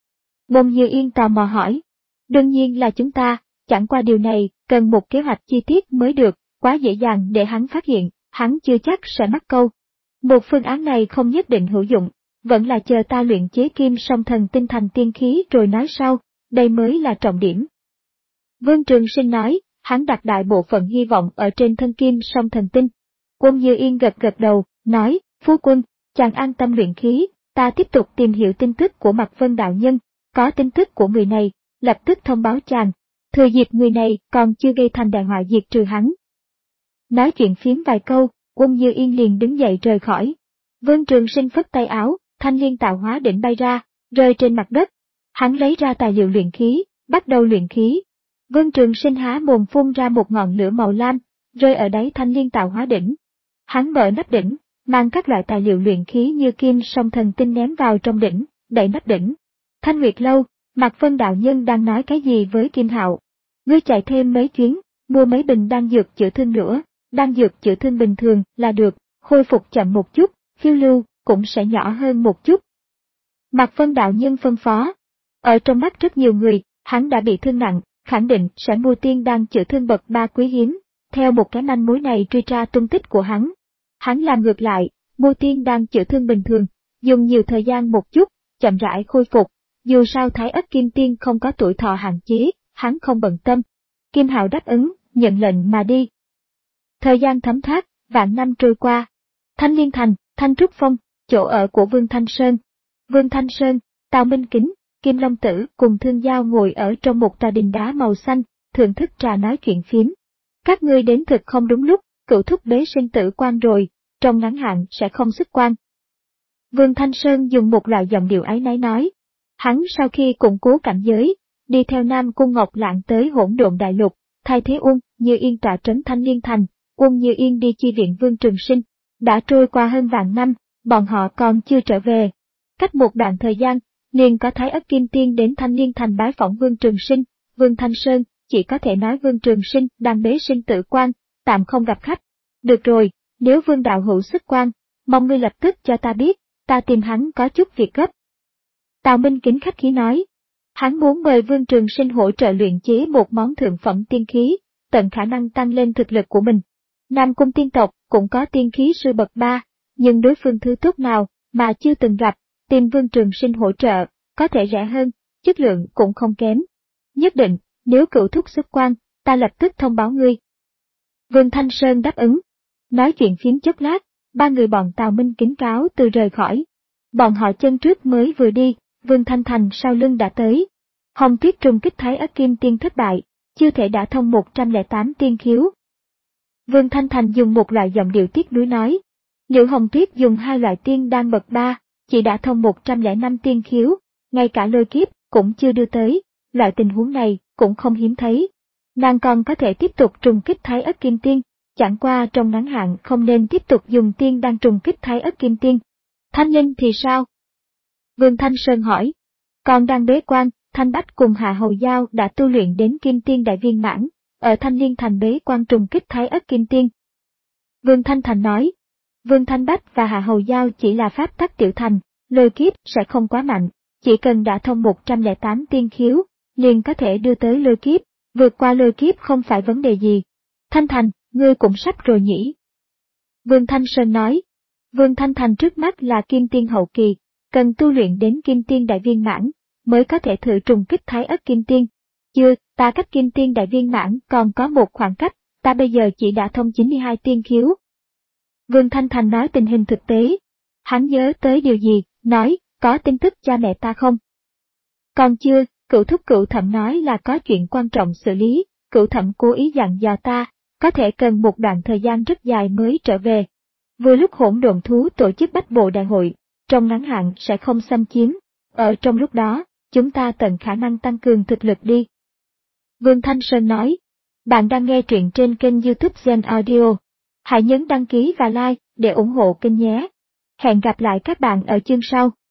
Bông Như Yên tò mò hỏi. Đương nhiên là chúng ta, chẳng qua điều này cần một kế hoạch chi tiết mới được, quá dễ dàng để hắn phát hiện, hắn chưa chắc sẽ mắc câu. Một phương án này không nhất định hữu dụng, vẫn là chờ ta luyện chế kim song thần tinh thành tiên khí rồi nói sau, đây mới là trọng điểm. Vương Trường Sinh nói, hắn đặt đại bộ phận hy vọng ở trên thân kim song thần tinh. Quân Như Yên gật gật đầu, nói, phu quân, chàng an tâm luyện khí, ta tiếp tục tìm hiểu tin tức của Mạc Vân đạo nhân, có tin tức của người này, lập tức thông báo chàng, thừa dịp người này còn chưa gây thành đại họa diệt trừ hắn. Nói chuyện phiếm vài câu, Quân Như Yên liền đứng dậy rời khỏi. Vương Trường Sinh phất tay áo, thanh liên tạo hóa đỉnh bay ra, rơi trên mặt đất. Hắn lấy ra tài liệu luyện khí, bắt đầu luyện khí. Vương Trường Sinh há mồm phun ra một ngọn lửa màu lam, rơi ở đáy thanh liên tạo hóa đỉnh. Hắn mở nắp đỉnh, mang các loại tài liệu luyện khí như kim song thần tinh ném vào trong đỉnh, đậy nắp đỉnh. Thanh Nguyệt Lâu, Mạc Vân đạo nhân đang nói cái gì với Kim Hạo? Ngươi chạy thêm mấy chuyến, mua mấy bình đan dược chữa thương nữa, đan dược chữa thương bình thường là được, khôi phục chậm một chút, phiêu lưu cũng sẽ nhỏ hơn một chút. Mạc Vân đạo nhân phân phó. Ở trong mắt rất nhiều người, hắn đã bị thương nặng, khẳng định sẽ mua tiên đan chữa thương bậc ba quý hiếm, theo một cái manh mối này truy ra tung tích của hắn. Hắn làm ngược lại, mua tiên đan chữa thương bình thường, dùng nhiều thời gian một chút, chậm rãi khôi phục. Dù sao Thái Ất Kim Tiên không có tuổi thọ hạn chế, hắn không bận tâm. Kim Hạo đáp ứng, nhận lệnh mà đi. Thời gian thấm thát, vạn năm trôi qua. Thanh Liên Thành, Thanh Trúc Phong, chỗ ở của Vương Thanh Sơn. Vương Thanh Sơn, Tào Minh Kính, Kim Long Tử cùng Thương Giao ngồi ở trong một tòa đình đá màu xanh, thưởng thức trà nói chuyện phiếm. Các ngươi đến thực không đúng lúc, cửu thúc bế sinh tử quan rồi, trong ngắn hạn sẽ không xuất quan. Vương Thanh Sơn dùng một loại giọng điệu áy náy nói. Hắn sau khi củng cố cảnh giới, đi theo Nam Cung Ngọc Lạng tới Hỗn Độn Đại Lục, thay thế Uông Như Yên tọa trấn Thanh Liên Thành, Uông Như Yên đi chi viện Vương Trường Sinh. Đã trôi qua hơn vạn năm, bọn họ còn chưa trở về. Cách một đoạn thời gian, liền có Thái Ất Kim Tiên đến Thanh Niên Thành bái phỏng Vương Trường Sinh. Vương Thanh Sơn chỉ có thể nói Vương Trường Sinh đang bế sinh tử quan, tạm không gặp khách. Được rồi, nếu Vương đạo hữu xuất quan, mong ngươi lập tức cho ta biết, ta tìm hắn có chút việc gấp. Tào Minh Kính khách khí nói. Hắn muốn mời Vương Trường Sinh hỗ trợ luyện chế một món thượng phẩm tiên khí, tận khả năng tăng lên thực lực của mình. Nam Cung tiên tộc cũng có tiên khí sư bậc ba, nhưng đối phương thứ tốt nào mà chưa từng gặp, tìm Vương Trường Sinh hỗ trợ, có thể rẻ hơn, chất lượng cũng không kém. Nhất định, nếu cửu thúc xuất quan, ta lập tức thông báo ngươi. Vương Thanh Sơn đáp ứng. Nói chuyện phím chốc lát, ba người bọn Tào Minh Kính cáo từ rời khỏi. Bọn họ chân trước mới vừa đi, Vương Thanh Thành sau lưng đã tới. Hồng Tuyết trùng kích Thái Ất Kim Tiên thất bại, chưa thể đả thông một trăm lẻ tám tiên khiếu. Vương Thanh Thành dùng một loại giọng điệu tiếc nuối nói. Liệu Hồng Tuyết dùng hai loại tiên đan bậc ba, chỉ đả thông một trăm lẻ năm tiên khiếu, ngay cả lôi kiếp cũng chưa đưa tới, loại tình huống này cũng không hiếm thấy. Nàng còn có thể tiếp tục trùng kích Thái Ất Kim Tiên, chẳng qua trong ngắn hạn không nên tiếp tục dùng tiên đan trùng kích Thái Ất Kim Tiên. Thanh Linh thì sao? Vương Thanh Sơn hỏi. Còn đang bế quan, Thanh Bách cùng Hạ Hầu Giao đã tu luyện đến Kim Tiên đại viên mãn, ở Thanh Liên Thành bế quan trùng kích Thái Ất Kim Tiên. Vương Thanh Thành nói. Vương Thanh Bách và Hạ Hầu Giao chỉ là pháp tắc tiểu thành, lôi kiếp sẽ không quá mạnh, chỉ cần đã thông một trăm lẻ tám tiên khiếu, liền có thể đưa tới lôi kiếp, vượt qua lôi kiếp không phải vấn đề gì. Thanh Thành, ngươi cũng sắp rồi nhỉ? Vương Thanh Sơn nói. Vương Thanh Thành trước mắt là Kim Tiên hậu kỳ, cần tu luyện đến Kim Tiên đại viên mãn, mới có thể thử trùng kích Thái Ất Kim Tiên. Chưa, ta cách Kim Tiên đại viên mãn còn có một khoảng cách, ta bây giờ chỉ đã thông chín mươi hai tiên khiếu. Vương Thanh Thành nói tình hình thực tế. Hắn nhớ tới điều gì, nói, có tin tức cha mẹ ta không? Còn chưa, cửu thúc cửu thẩm nói là có chuyện quan trọng xử lý, cửu thẩm cố ý dặn dò ta, có thể cần một đoạn thời gian rất dài mới trở về. Vừa lúc hỗn độn thú tổ chức bách bộ đại hội, trong ngắn hạn sẽ không xâm chiếm, ở trong lúc đó, chúng ta tận khả năng tăng cường thực lực đi. Vương Thanh Sơn nói, bạn đang nghe truyện trên kênh YouTube Gen Audio. Hãy nhấn đăng ký và like để ủng hộ kênh nhé. Hẹn gặp lại các bạn ở chương sau.